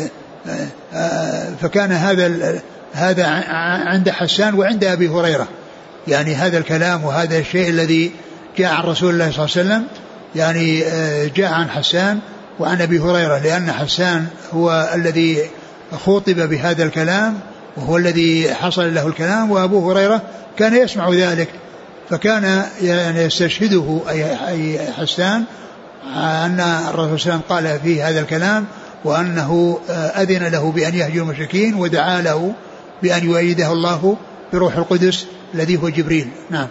فكان هذا عند حسان وعند أبي هريرة، يعني هذا الكلام وهذا الشيء الذي جاء عن رسول الله صلى الله عليه وسلم يعني جاء عن حسان وعن أبي هريرة، لأن حسان هو الذي خوطب بهذا الكلام وهو الذي حصل له الكلام، وأبو هريرة كان يسمع ذلك، فكان يعني يستشهده أي حسان أن الرسول صلى الله عليه وسلم قال فيه هذا الكلام، وأنه أذن له بأن يهجو المشركين ودعا له بأن يؤيده الله بروح القدس الذي هو جبريل. نعم.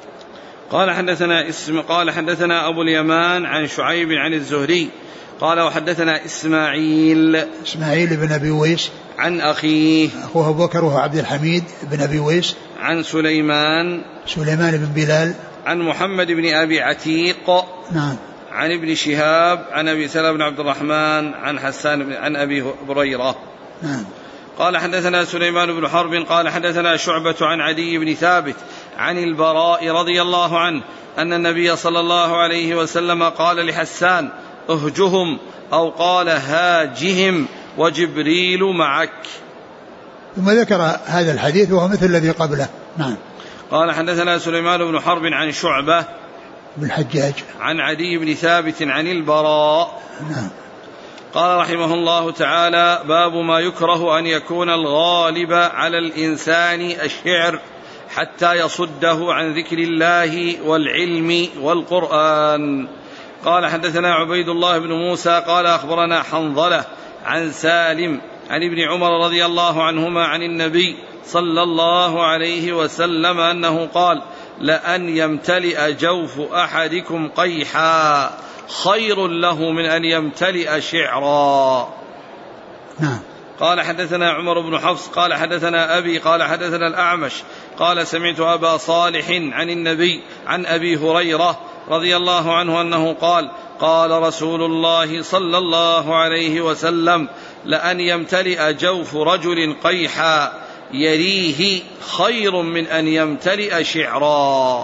قال حدثنا أبو اليمان عن شعيب عن الزهري قال وحدثنا إسماعيل بن أبي ويس عن أخيه أخوه أبو بكر وهو عبد الحميد بن أبي ويس عن سليمان بن بلال عن محمد بن أبي عتيق نعم عن ابن شهاب عن أبي سلمة بن عبد الرحمن عن حسان عن أبي هريرة. نعم. قال حدثنا سليمان بن حرب قال حدثنا شعبة عن عدي بن ثابت عن البراء رضي الله عنه أن النبي صلى الله عليه وسلم قال لحسان اهجهم أو قال هاجهم وجبريل معك. ثم ذكر هذا الحديث وهو مثل الذي قبله. نعم. قال حدثنا سليمان بن حرب عن شعبة بن الحجاج عن عدي بن ثابت عن البراء. نعم. قال رحمه الله تعالى باب ما يكره أن يكون الغالب على الإنسان الشعر حتى يصده عن ذكر الله والعلم والقرآن. قال حدثنا عبيد الله بن موسى قال أخبرنا حنظلة عن سالم عن ابن عمر رضي الله عنهما عن النبي صلى الله عليه وسلم أنه قال لأن يمتلئ جوف أحدكم قيحا خير له من أن يمتلئ شعرا. نعم. قال حدثنا عمر بن حفص قال حدثنا أبي قال حدثنا الأعمش قال سمعت أبا صالح عن النبي عن أبي هريرة رضي الله عنه أنه قال قال رسول الله صلى الله عليه وسلم لأن يمتلئ جوف رجل قيحا يريه خير من أن يمتلئ شعرا.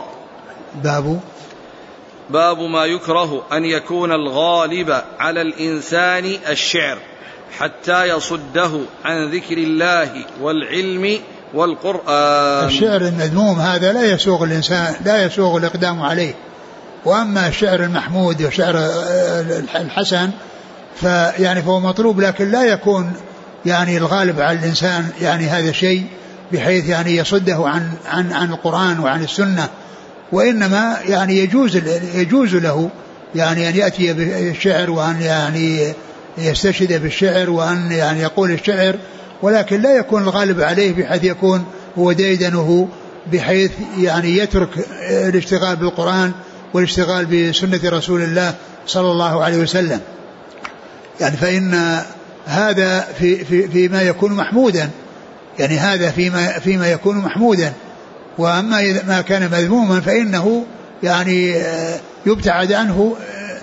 باب ما يكره أن يكون الغالب على الإنسان الشعر حتى يصده عن ذكر الله والعلم والقرآن. الشعر المذموم هذا لا يسوغ الإنسان، لا يسوغ الإقدام عليه. وأما الشعر المحمود وشعر الحسن فهو مطلوب، لكن لا يكون يعني الغالب على الإنسان يعني هذا الشيء بحيث يعني يصده عن القرآن وعن السنة، وإنما يعني يجوز له يعني أن يأتي بالشعر وأن يعني يستشهد بالشعر وأن يعني يقول الشعر، ولكن لا يكون الغالب عليه بحيث يكون هو ديدنه بحيث يعني يترك الاشتغال بالقرآن والاشتغال بسنة رسول الله صلى الله عليه وسلم. يعني فإن هذا فيما يكون محمودا، يعني هذا فيما يكون محمودا، وأما ما كان مذموما فإنه يعني يبتعد عنه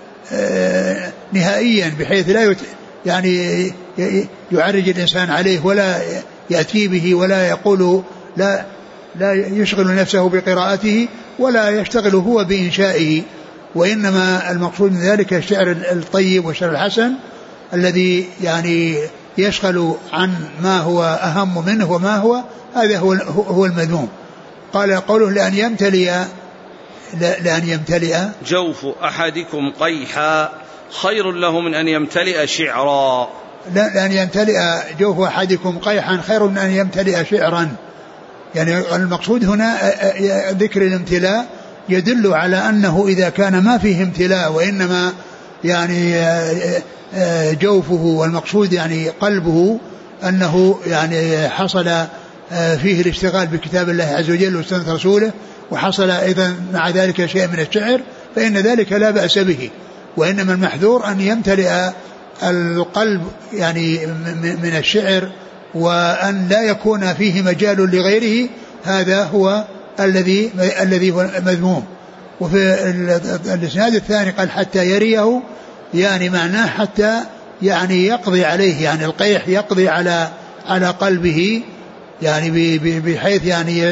نهائيا بحيث لا يعني يعرج الإنسان عليه ولا يأتي به ولا يقول لا يشغل نفسه بقراءته ولا يشتغل هو بإنشائه، وإنما المقصود من ذلك الشعر الطيب والشعر الحسن الذي يعني يشغل عن ما هو أهم منه وما هو هذا هو المذموم. قال قوله لأن يمتلئ لأن يمتلئ جوف أحدكم قيحا خير له من أن يمتلئ شعرا. لأن يمتلئ جوف أحدكم قيحا خير من أن يمتلئ شعرا. يعني المقصود هنا ذكر الامتلاء يدل على أنه إذا كان ما فيه امتلاء وإنما يعني جوفه والمقصود يعني قلبه أنه يعني حصل فيه الاشتغال بكتاب الله عز وجل وسنة رسوله وحصل أيضا مع ذلك شيء من الشعر فإن ذلك لا بأس به. وإنما المحذور أن يمتلئ القلب يعني من الشعر وأن لا يكون فيه مجال لغيره. هذا هو الذي هو مذموم. وفي الإسناد الثاني قال حتى يريه يعني معناه حتى يعني يقضي عليه يعني القيح يقضي على قلبه يعني بحيث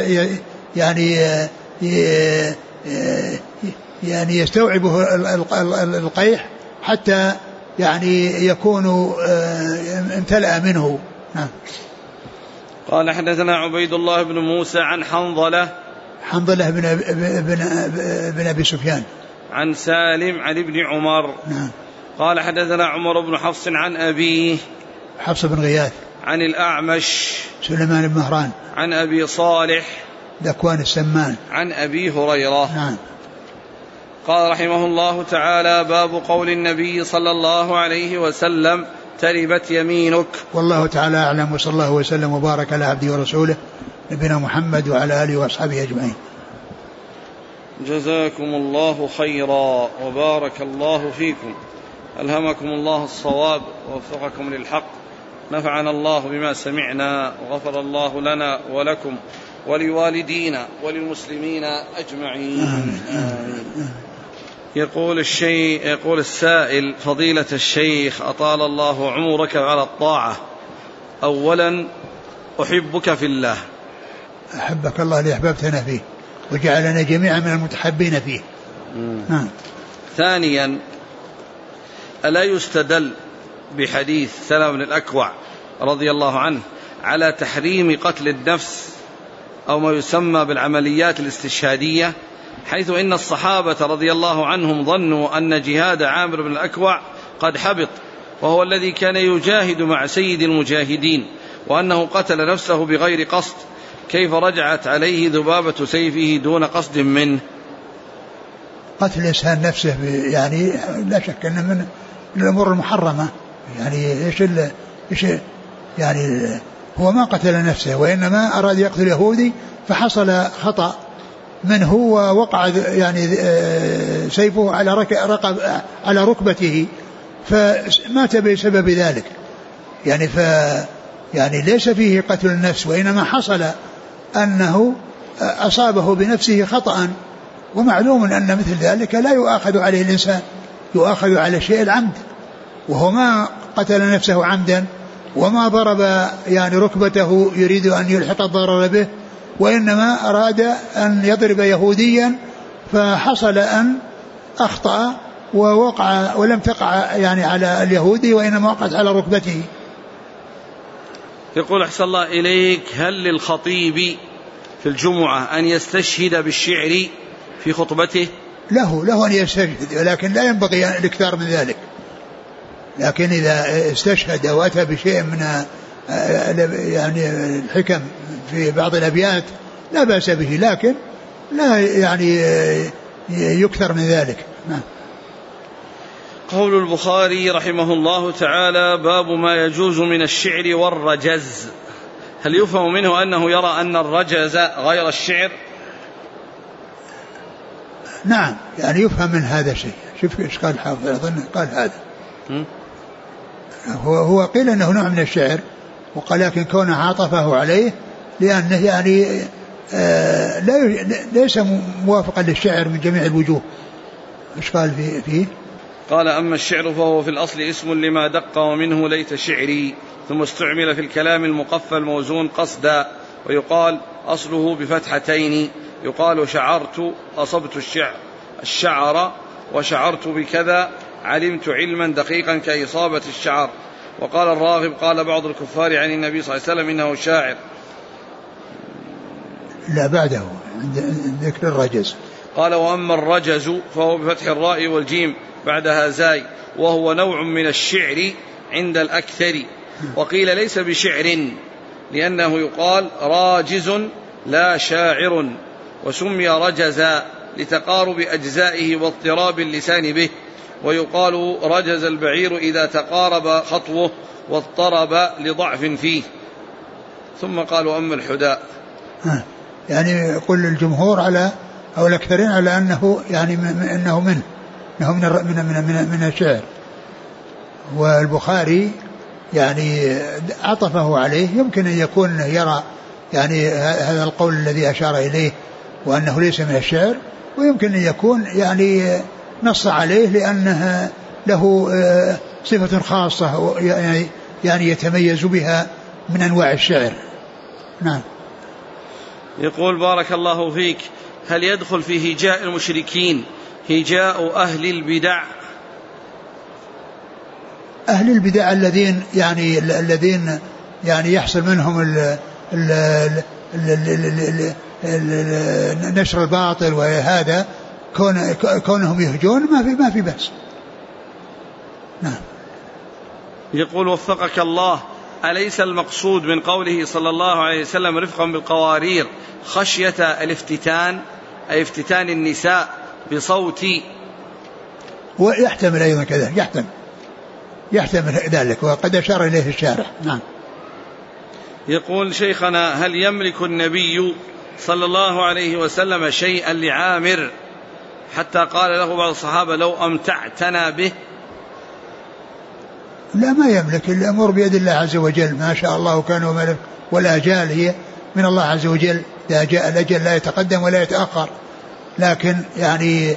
يعني يستوعبه القيح حتى يعني يكون امتلأ منه. قال حدثنا عبيد الله بن موسى عن حنظلة بن أبي سفيان عن سالم عن ابن عمر. قال حدثنا عمر بن حفص عن أبيه حفص بن غياث عن الأعمش سليمان بن مهران عن أبي صالح ذكوان السمان عن أبي هريرة. قال رحمه الله تعالى باب قول النبي صلى الله عليه وسلم تربت يمينك. والله تعالى أعلم وصلى الله وسلم وبارك على عبده ورسوله نبينا محمد وعلى آله وأصحابه أجمعين. جزاكم الله خيرا وبارك الله فيكم ألهمكم الله الصواب ووفقكم للحق نفعنا الله بما سمعنا وغفر الله لنا ولكم ولوالدينا وللمسلمين أجمعين. يقول السائل فضيلة الشيخ أطال الله عمرك على الطاعة. أولا أحبك في الله. أحبك الله لأحببتنا فيه وجعلنا جميعا من المتحبين فيه. ثانيا ألا يستدل بحديث سلمة بن الأكوع رضي الله عنه على تحريم قتل النفس أو ما يسمى بالعمليات الاستشهادية حيث إن الصحابة رضي الله عنهم ظنوا أن جهاد عامر بن الأكوع قد حبط وهو الذي كان يجاهد مع سيد المجاهدين وأنه قتل نفسه بغير قصد كيف رجعت عليه ذبابة سيفه دون قصد منه؟ قتل الإنسان نفسه يعني لا شك أنه من الأمور المحرمة. يعني إيش يعني هو ما قتل نفسه وإنما أراد يقتل يهودي فحصل خطأ منه ووقع يعني سيفه على ركبته فمات بسبب ذلك. يعني ليس فيه قتل النفس وإنما حصل أنه أصابه بنفسه خطأ. ومعلوم أن مثل ذلك لا يؤاخذ عليه الإنسان يؤاخذ على الشيء العمد وهو ما قتل نفسه عمدا وما ضرب يعني ركبته يريد أن يلحق الضرر به وإنما أراد أن يضرب يهوديا فحصل أن أخطأ ووقع ولم تقع يعني على اليهودي وإنما وقعت على ركبته. يقول أحسن الله إليك هل للخطيب في الجمعة أن يستشهد بالشعر في خطبته؟ له أن يستشهد ولكن لا ينبغي الإكثار من ذلك. لكن إذا استشهد وأتى بشيء من يعني الحكم في بعض الأبيات لا بأس به لكن لا يعني يكثر من ذلك. قول البخاري رحمه الله تعالى باب ما يجوز من الشعر والرجز. هل يفهم منه أنه يرى أن الرجز غير الشعر؟ نعم يعني يفهم من هذا شيء. شوف إيش قال حافظ أظن قال هذا هو قيل أنه نوع من الشعر وقال لكن كونه عاطفه عليه لأنه يعني ليس موافقا للشعر من جميع الوجوه. إيش قال فيه؟ قال أما الشعر فهو في الأصل اسم لما دق ومنه ليت شعري ثم استعمل في الكلام المقفى الموزون قصدا ويقال أصله بفتحتين يقال شعرت أصبت الشعر وشعرت بكذا علمت علما دقيقا كإصابة الشعر. وقال الراغب قال بعض الكفار عن النبي صلى الله عليه وسلم إنه شاعر. لا بعده عند ذكر الرجز قال وأما الرجز فهو بفتح الراء والجيم بعدها زاي، وهو نوع من الشعر عند الأكثر، وقيل ليس بشعر لأنه يقال راجز لا شاعر، وسمي رجزا لتقارب أجزائه واضطراب اللسان به، ويقال رجز البعير إذا تقارب خطوه واضطرب لضعف فيه. ثم قالوا أما الحداء، يعني يقول الجمهور على أو الأكثرين على أنه يعني أنه من الشعر، والبخاري يعني عطفه عليه. يمكن أن يكون يرى يعني هذا القول الذي أشار إليه وأنه ليس من الشعر، ويمكن أن يكون يعني نص عليه لأنها له صفة خاصة يعني يتميز بها من أنواع الشعر. نعم. يقول بارك الله فيك، هل يدخل في هجاء المشركين هجاء أهل البدع؟ أهل البدع الذين يعني يحصل منهم نشر الباطل، وهذا كونهم يهجون ما في بأس. نعم. يقول وفقك الله، أليس المقصود من قوله صلى الله عليه وسلم رفقا بالقوارير خشية الافتتان، أي افتتان النساء بصوت؟ ويحتمل أيضا كذا، يحتمل ذلك، وقد أشار إليه الشارح. نعم. يقول شيخنا، هل يملك النبي صلى الله عليه وسلم شيئا لعامر حتى قال له بعض الصحابة لو أمتعتنا به؟ لا، ما يملك، الأمور بيد الله عز وجل، ما شاء الله كان وملك، والآجال هي من الله عز وجل، إذا جاء الأجل لا يتقدم ولا يتأخر. لكن يعني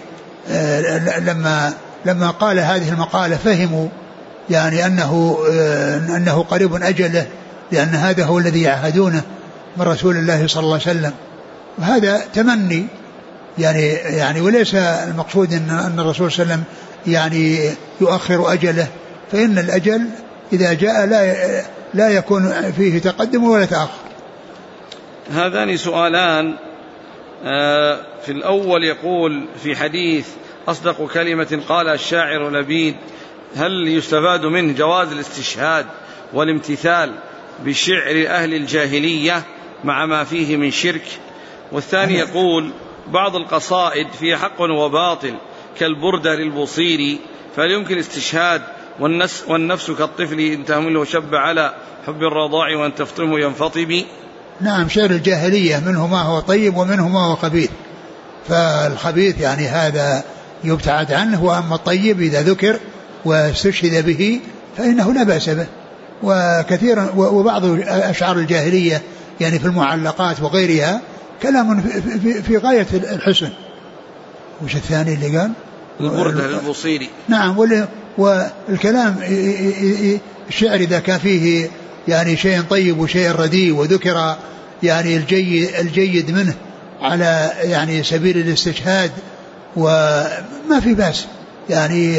لما قال هذه المقالة فهموا يعني أنه قريب أجله، لأن هذا هو الذي يعهدونه من رسول الله صلى الله عليه وسلم، وهذا تمني يعني وليس المقصود أن الرسول صلى الله عليه وسلم يعني يؤخر أجله، فإن الأجل إذا جاء لا يكون فيه تقدم ولا تأخر. هذان سؤالان. في الأول يقول في حديث أصدق كلمة قال الشاعر لبيد، هل يستفاد منه جواز الاستشهاد والامتثال بشعر أهل الجاهلية مع ما فيه من شرك؟ والثاني يقول بعض القصائد فيها حق وباطل كالبردة للبوصيري، فهل يمكن استشهاد والنفس كالطفل إن تهمله شب على حب الرضاع وأن تفطمه ينفطم؟ نعم، شعر الجاهلية منه ما هو طيب ومنه ما هو خبيث، فالخبيث يعني هذا يبتعد عنه، وأما الطيب إذا ذكر واستشهد به فإنه لا بأس به. وكثيرا وبعض أشعار الجاهلية يعني في المعلقات وغيرها كلام في غاية الحسن. وش الثاني اللي قال؟ البردة للبوصيري. نعم، والكلام الشعر إذا كان فيه يعني شيء طيب وشيء رديء وذكر يعني الجيد منه على يعني سبيل الاستشهاد وما في بأس. يعني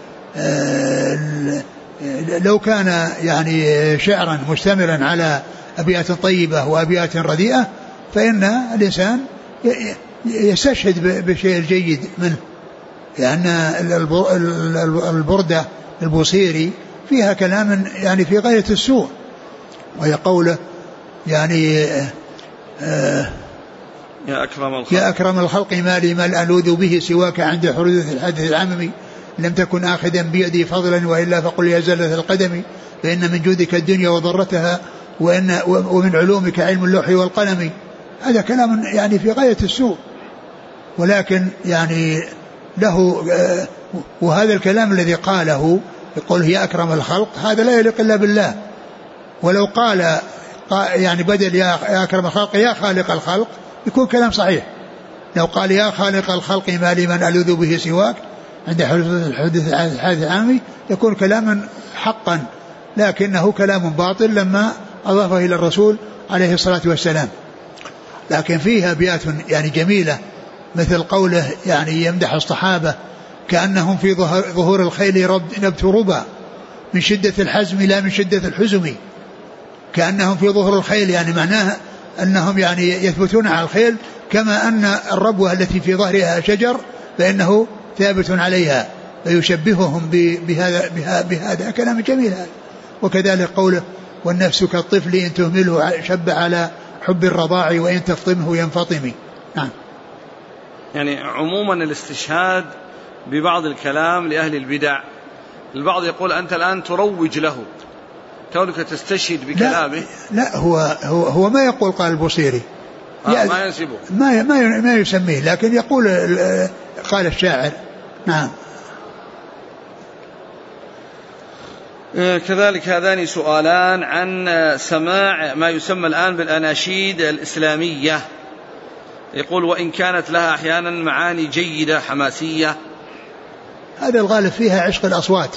لو كان يعني شعرا مشتملا على أبيات طيبة وأبيات رديئة فإن الإنسان يستشهد بالشيء الجيد منه، لأن البردة البوصيري فيها كلام يعني في غاية السوء، وهي قوله يعني يا أكرم الخلق ما لي ما ألوذ به سواك عند حدوث الحدث العممي، لم تكن آخذا بيدي فضلا وإلا فقل يا زلة القدم، فإن من جودك الدنيا وضرتها ومن علومك علم اللوح والقلم. هذا كلام يعني في غاية السوء، ولكن يعني له وهذا الكلام الذي قاله يقول هي أكرم الخلق، هذا لا يليق إلا بالله. ولو قال يعني بدل يا أكرم الخلق يا خالق الخلق يكون كلام صحيح. لو قال يا خالق الخلق ما لي من ألوذ به سواك عند حدث الحادث العامي يكون كلاما حقا، لكنه كلام باطل لما أضافه إلى الرسول عليه الصلاة والسلام. لكن فيها أبيات يعني جميلة، مثل قوله يعني يمدح الصحابة كأنهم في ظهور الخيل نبت ربا من شدة الحزم لا من شدة الحزم. كأنهم في ظهور الخيل يعني معناها أنهم يعني يثبتون على الخيل، كما أن الربوة التي في ظهرها شجر فإنه ثابت عليها، فيشبههم بهذا كلام جميل هذا. وكذلك قوله والنفس كالطفل إن تهمله شب على حب الرضاع وإن تفطمه ينفطم. نعم. يعني عموما الاستشهاد ببعض الكلام لأهل البدع، البعض يقول أنت الآن تروج له كونك تستشهد بكلامه. لا هو ما يقول قال البصيري، ما ينسبه، ما يسميه، لكن يقول قال الشاعر. نعم. كذلك هذان سؤالان عن سماع ما يسمى الآن بالأناشيد الإسلامية. يقول وإن كانت لها أحيانا معاني جيدة حماسية. هذا الغالب فيها عشق الأصوات،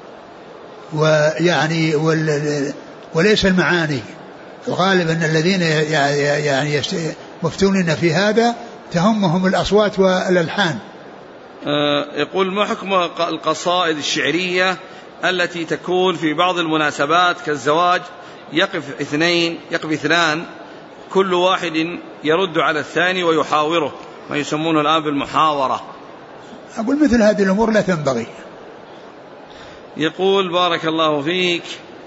ويعني وليس المعاني. الغالب أن الذين يعني مفتونين في هذا تهمهم الأصوات والألحان. يقول ما حكم القصائد الشعرية التي تكون في بعض المناسبات كالزواج يقف اثنان كل واحد يرد على الثاني ويحاوره، ما يسمونه الآن بالمحاورة؟ أقول مثل هذه الأمور لا تنبغي. يقول بارك الله فيك،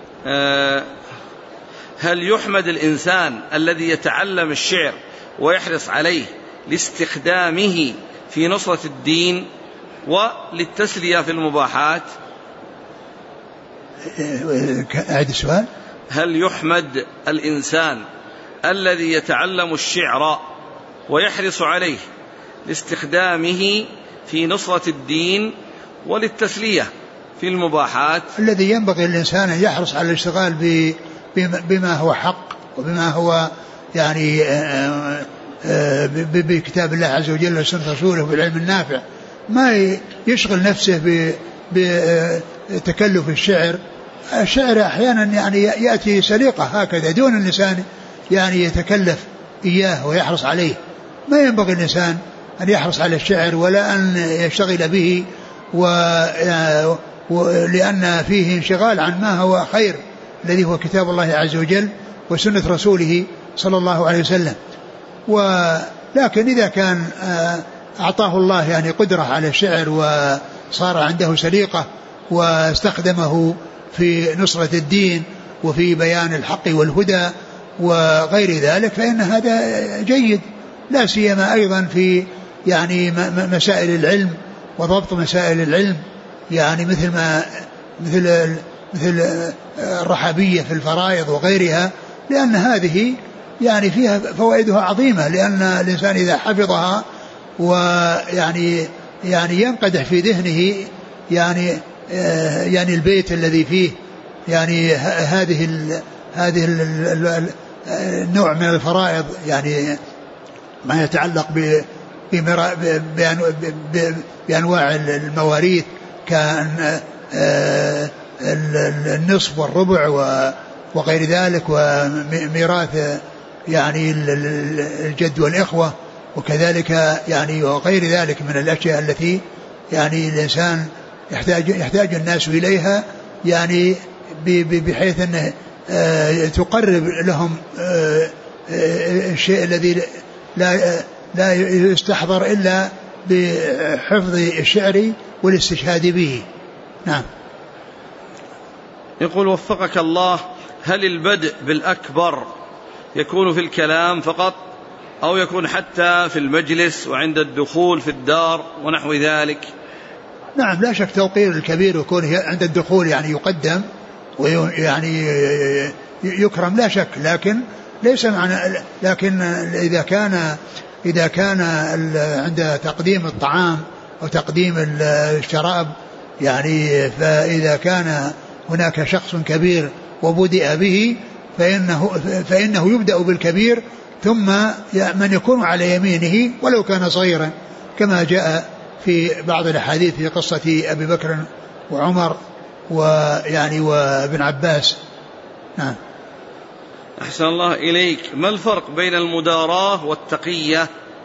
هل يحمد الإنسان الذي يتعلم الشعر ويحرص عليه لاستخدامه في نصرة الدين وللتسلية في المباحات؟ أعد السؤال. هل يحمد الإنسان الذي يتعلم الشعر ويحرص عليه لاستخدامه في نصرة الدين وللتسلية في المباحات؟ الذي ينبغي للإنسان أن يحرص على الاشتغال بما هو حق وبما هو يعني بكتاب الله عز وجل وسنة رسوله بالعلم النافع، ما يشغل نفسه بتكلف الشعر. الشعر أحيانا يعني يأتي سليقة هكذا دون الإنسان يعني يتكلف إياه ويحرص عليه. ما ينبغي الإنسان أن يحرص على الشعر ولا أن يشتغل به، لأن فيه انشغال عن ما هو خير الذي هو كتاب الله عز وجل وسنة رسوله صلى الله عليه وسلم. ولكن إذا كان أعطاه الله يعني قدرة على الشعر وصار عنده سليقة واستخدمه في نصرة الدين وفي بيان الحق والهدى وغير ذلك فإن هذا جيد، لا سيما أيضا في يعني مسائل العلم وضبط مسائل العلم، يعني مثل الرحابية في الفرائض وغيرها، لأن هذه يعني فيها فوائدها عظيمة، لأن الإنسان إذا حفظها ويعني ينقدح في ذهنه يعني البيت الذي فيه يعني هذه النوع من الفرائض، يعني ما يتعلق بأنواع المواريث كان النصف والربع وغير ذلك، وميراث يعني الجد والإخوة وكذلك يعني وغير ذلك من الأشياء التي يعني الإنسان يحتاج الناس إليها، يعني بحيث أنه تقرب لهم الشيء الذي لا يستحضر إلا بحفظ الشعر والاستشهاد به. نعم. يقول وفقك الله، هل البدء بالأكبر يكون في الكلام فقط أو يكون حتى في المجلس وعند الدخول في الدار ونحو ذلك؟ نعم لا شك توقير الكبير يكون عند الدخول يعني يقدم ويعني يكرم لا شك، لكن ليس معنى، لكن إذا كان عند تقديم الطعام أو تقديم الشراب يعني، فإذا كان هناك شخص كبير وبدأ به فإنه يبدأ بالكبير ثم من يكون على يمينه ولو كان صغيرا، كما جاء في بعض الأحاديث في قصة أبي بكر وعمر ويعني وابن عباس. نعم. أحسن الله إليك، ما الفرق بين المداراة والتقية؟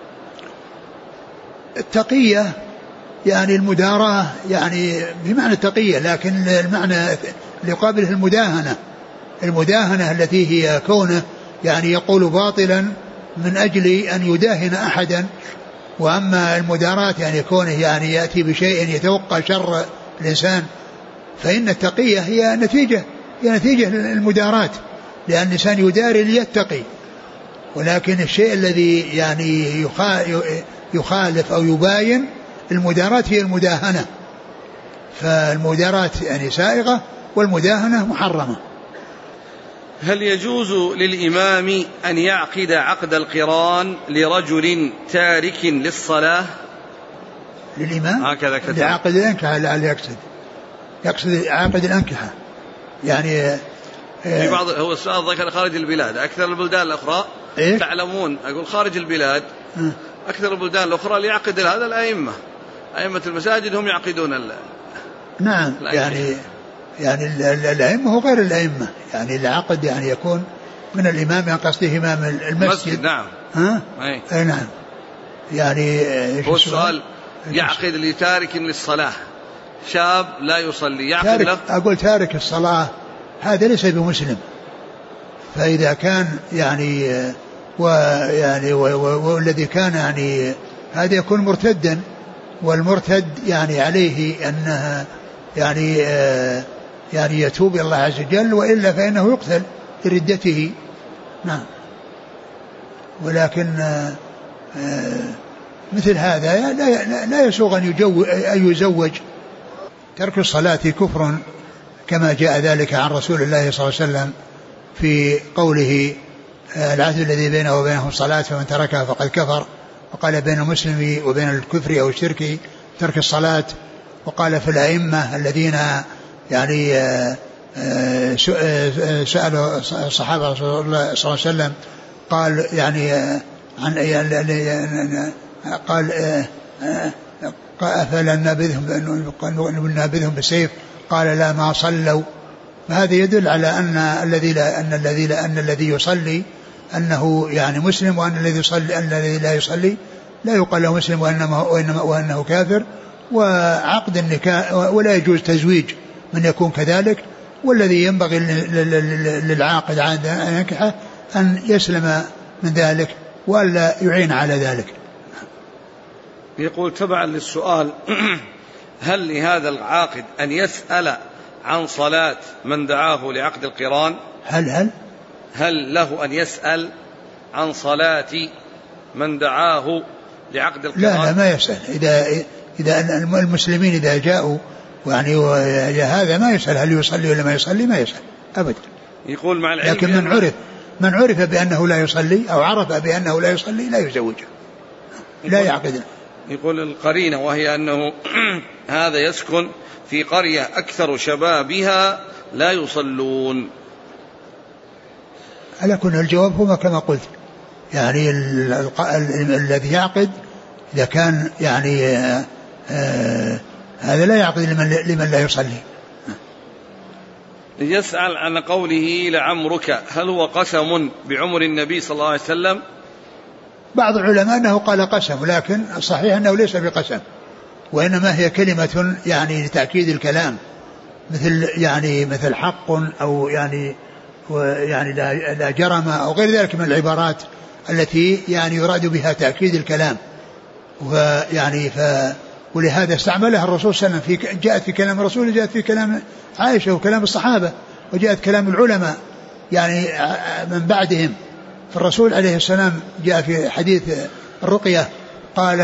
التقية يعني المداراة يعني بمعنى التقية، لكن المعنى اللي يقابله المداهنة التي هي كونه يعني يقول باطلا من أجل أن يداهن أحدا. وأما المداراة يعني كونه يعني يأتي بشيء يتوقع شر الإنسان، فإن التقية هي نتيجة المداراة، لأن الإنسان يداري ليتقي. ولكن الشيء الذي يعني يخالف أو يباين المداراة هي المداهنة، فالمداراة يعني سائغة والمداهنة محرمة. هل يجوز للإمام أن يعقد عقد القران لرجل تارك للصلاة؟ للإمام هكذا كتب. لعقد الأنكحة، لعل يقصد عقد الأنكحة يعني في بعض هو السؤال ذكر خارج البلاد، أكثر البلدان الأخرى إيه؟ تعلمون أقول خارج البلاد أكثر البلدان الأخرى ليعقد هذا الأئمة، أئمة المساجد هم يعقدون نعم يعني الأئمة هو غير الأئمة، يعني العقد يعني يكون من الإمام، يعني قصده إمام المسجد. نعم. أي نعم. يعني هو السؤال يعقد لتارك للصلاة، شاب لا يصلي يعقد له. أقول تارك الصلاة هذا ليس بمسلم، فإذا كان يعني والذي كان يعني هذا يكون مرتدا، والمرتد يعني عليه أنها يعني يتوب إلى الله عز وجل، وإلا فإنه يقتل لردته. نعم. ولكن مثل هذا لا يسوغ أن يزوج. ترك الصلاة كفر كما جاء ذلك عن رسول الله صلى الله عليه وسلم في قوله العهد الذي بينه وبينهم الصلاة فمن تركها فقد كفر، وقال بين المسلم وبين الكفر أو الشرك ترك الصلاة. وقال في الأئمة الذين يعني سألوا الصحابة رسول الله صلى الله عليه وسلم، قال يعني قال أفلا ننابذهم بالسيف، قال لا ما صلوا. فهذا يدل على أن الذي يصلي أنه يعني مسلم، وأن الذي لا يصلي لا يقال له مسلم وأنه كافر. وعقد النكاح ولا يجوز تزويج من يكون كذلك، والذي ينبغي للعاقد عند النكاح أن يسلم من ذلك ولا يعين على ذلك. يقول تبعا للسؤال هل لهذا العاقد أن يسأل عن صلاة من دعاه لعقد القران؟ هل له أن يسأل عن صلاة من دعاه لعقد القران؟ لا ما يسأل. إذا المسلمين إذا جاءوا يعني هذا ما يسأل هل يصلي ولا ما يصلي، ما يسأل أبدا. يقول مع العلم لكن من عرف بأنه لا يصلي أو عرف بأنه لا يصلي لا يزوجه، لا يعقد. يقول القرينة وهي أنه هذا يسكن في قرية أكثر شبابها لا يصلون. على كل الجواب هو كما قلت، يعني الذي يعقد إذا كان يعني هذا لا يعقد لمن لا يصلي. يسأل عن قوله لعمرك، هل هو قسم بعمر النبي صلى الله عليه وسلم؟ بعض العلماء أنه قال قسم، لكن الصحيح أنه ليس بقسم، وإنما هي كلمة يعني لتأكيد الكلام، مثل حق أو يعني لا جرم أو غير ذلك من العبارات التي يعني يراد بها تأكيد الكلام. ويعني ولهذا استعملها الرسول صلى الله عليه وسلم جاءت في كلام الرسول، جاءت في كلام عائشة وكلام الصحابة، وجاءت كلام العلماء يعني من بعدهم. فالرسول عليه السلام جاء في حديث الرقية قال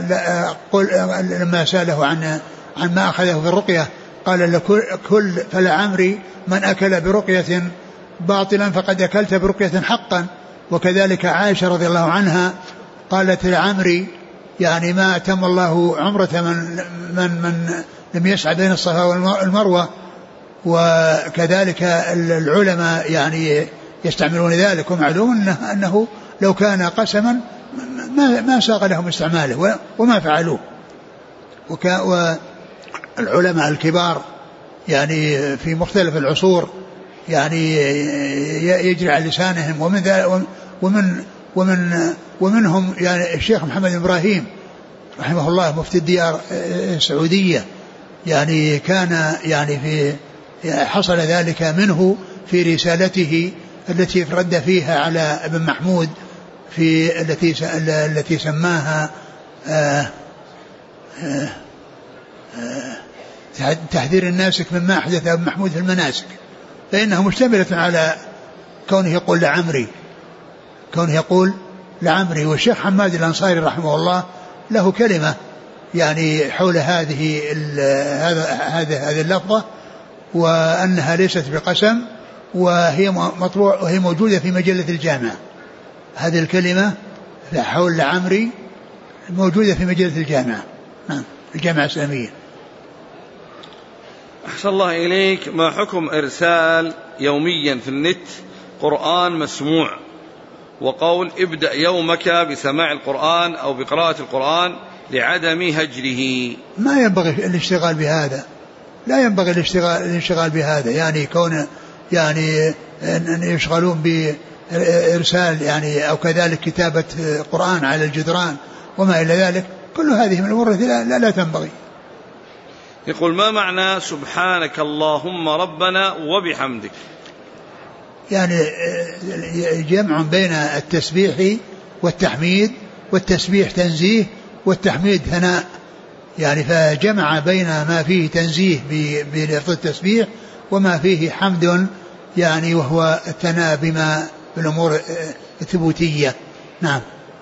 لما سأله عن ما أخذه في الرقية قال كل فلعمري من أكل برقية باطلا فقد أكلت برقية حقا. وكذلك عائشة رضي الله عنها قالت لعمري يعني ما أتم الله عمرة من لم يسعى بين الصفا والمروة. وكذلك العلماء يعني يستعملون ذلك، ومعلوم أنه لو كان قسما ما ساق لهم استعماله وما فعلوه. والعلماء الكبار يعني في مختلف العصور يعني يجري على لسانهم، ومنهم يعني الشيخ محمد إبراهيم رحمه الله مفتي الديار السعودية، يعني كان يعني حصل ذلك منه في رسالته التي رد فيها على ابن محمود في التي سماها تحذير الناسك مما أحدث ابن محمود في المناسك، فإنها مشتملة على كونه يقول لعمري. والشيخ حماد الأنصاري رحمه الله له كلمة يعني حول هذه اللفظة، وأنها ليست بقسم، وهي موجودة في مجلة الجامع. هذه الكلمة حول عمري موجودة في مجلة الجامع، الجامعة الإسلامية. أحسن الله إليك، ما حكم إرسال يوميا في النت قرآن مسموع، وقول ابدأ يومك بسماع القرآن أو بقراءة القرآن لعدم هجره؟ ما ينبغي الاشتغال بهذا، لا ينبغي الاشتغال بهذا، يعني كون يعني أن يشغلون بإرسال يعني أو كذلك كتابة قرآن على الجدران وما إلى ذلك، كل هذه من الأمور لا تنبغي. يقول ما معنى سبحانك اللهم ربنا وبحمدك؟ يعني جمع بين التسبيح والتحميد، والتسبيح تنزيه والتحميد ثناء، يعني فجمع بين ما فيه تنزيه بلفظ التسبيح وما فيه حمد يعني وهو الثناء بما بالأمور الثبوتية. نعم.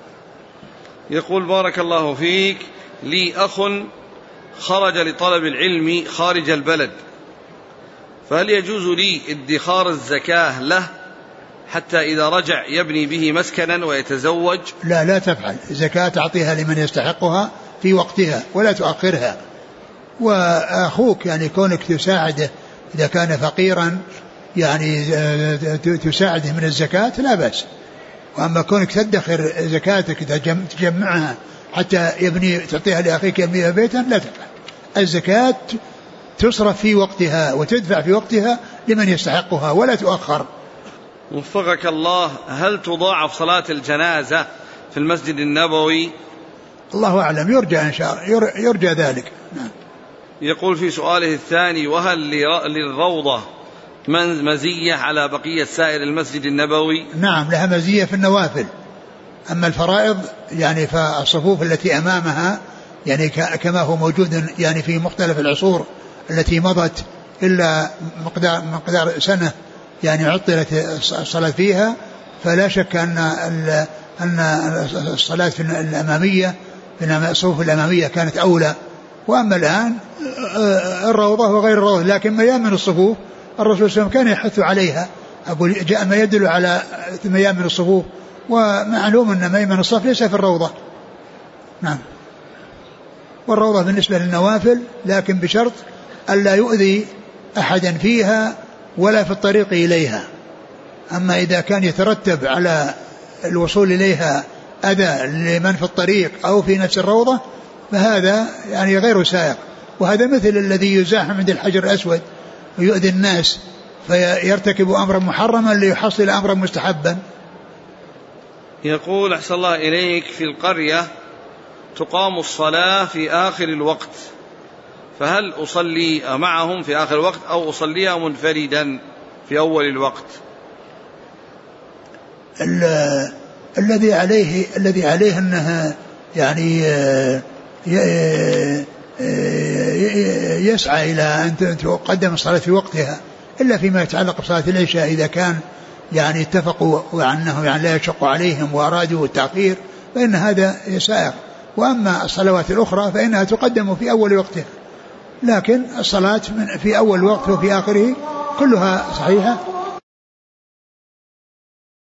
يقول بارك الله فيك، لي أخ خرج لطلب العلم خارج البلد، فهل يجوز لي ادخار الزكاة له حتى إذا رجع يبني به مسكنا ويتزوج؟ لا تفعل، الزكاة تعطيها لمن يستحقها في وقتها ولا تؤخرها. وأخوك يعني كونك تساعده إذا كان فقيرا يعني تساعده من الزكاة لا بأس، وأما كونك تدخر زكاتك تجمعها حتى يبني تعطيها لأخيك يبنيها بيتا لا تفعل. الزكاة تصرف في وقتها وتدفع في وقتها لمن يستحقها ولا تؤخر. وفقك الله، هل تضاعف صلاة الجنازة في المسجد النبوي؟ الله أعلم، يرجى إن شاء الله، يرجى ذلك. نعم. يقول في سؤاله الثاني، وهل للروضة مزية على بقية سائر المسجد النبوي؟ نعم لها مزية في النوافل، أما الفرائض يعني فالصفوف التي أمامها يعني كما هو موجود يعني في مختلف العصور التي مضت إلا مقدار سنة يعني عطلت الصلاة فيها، فلا شك أن الصلاة في الأمامية في الصفوف الأمامية كانت أولى. وأما الآن الروضة وغير الروضة، لكن ميامن الصفوف الرسول صلى الله عليه وسلم كان يحث عليها، أقول جاء ما يدل على ميامن الصفوف، ومعلوم أن ميمن الصف ليس في الروضة. نعم. والروضة بالنسبة للنوافل، لكن بشرط ألا يؤذي أحدا فيها ولا في الطريق إليها. أما إذا كان يترتب على الوصول إليها أذى لمن في الطريق أو في نفس الروضة فهذا يعني غير سائغ، وهذا مثل الذي يزاحم عند الحجر الأسود ويؤذي الناس فيرتكب أمرا محرما ليحصل أمرا مستحبا. يقول أحسن الله إليك، في القرية تقام الصلاة في آخر الوقت، فهل أصلي معهم في آخر الوقت أو أصليها منفردا في أول الوقت؟ الذي عليه أنها يعني يسعى إلى أن تقدم الصلاة في وقتها، إلا فيما يتعلق بصلاة العشاء إذا كان يعني اتفقوا وأنه يعني لا يشق عليهم وأرادوا التأخير فإن هذا يسائر. وأما الصلوات الأخرى فإنها تقدم في أول وقتها، لكن الصلاة في أول وقت وفي آخره كلها صحيحة.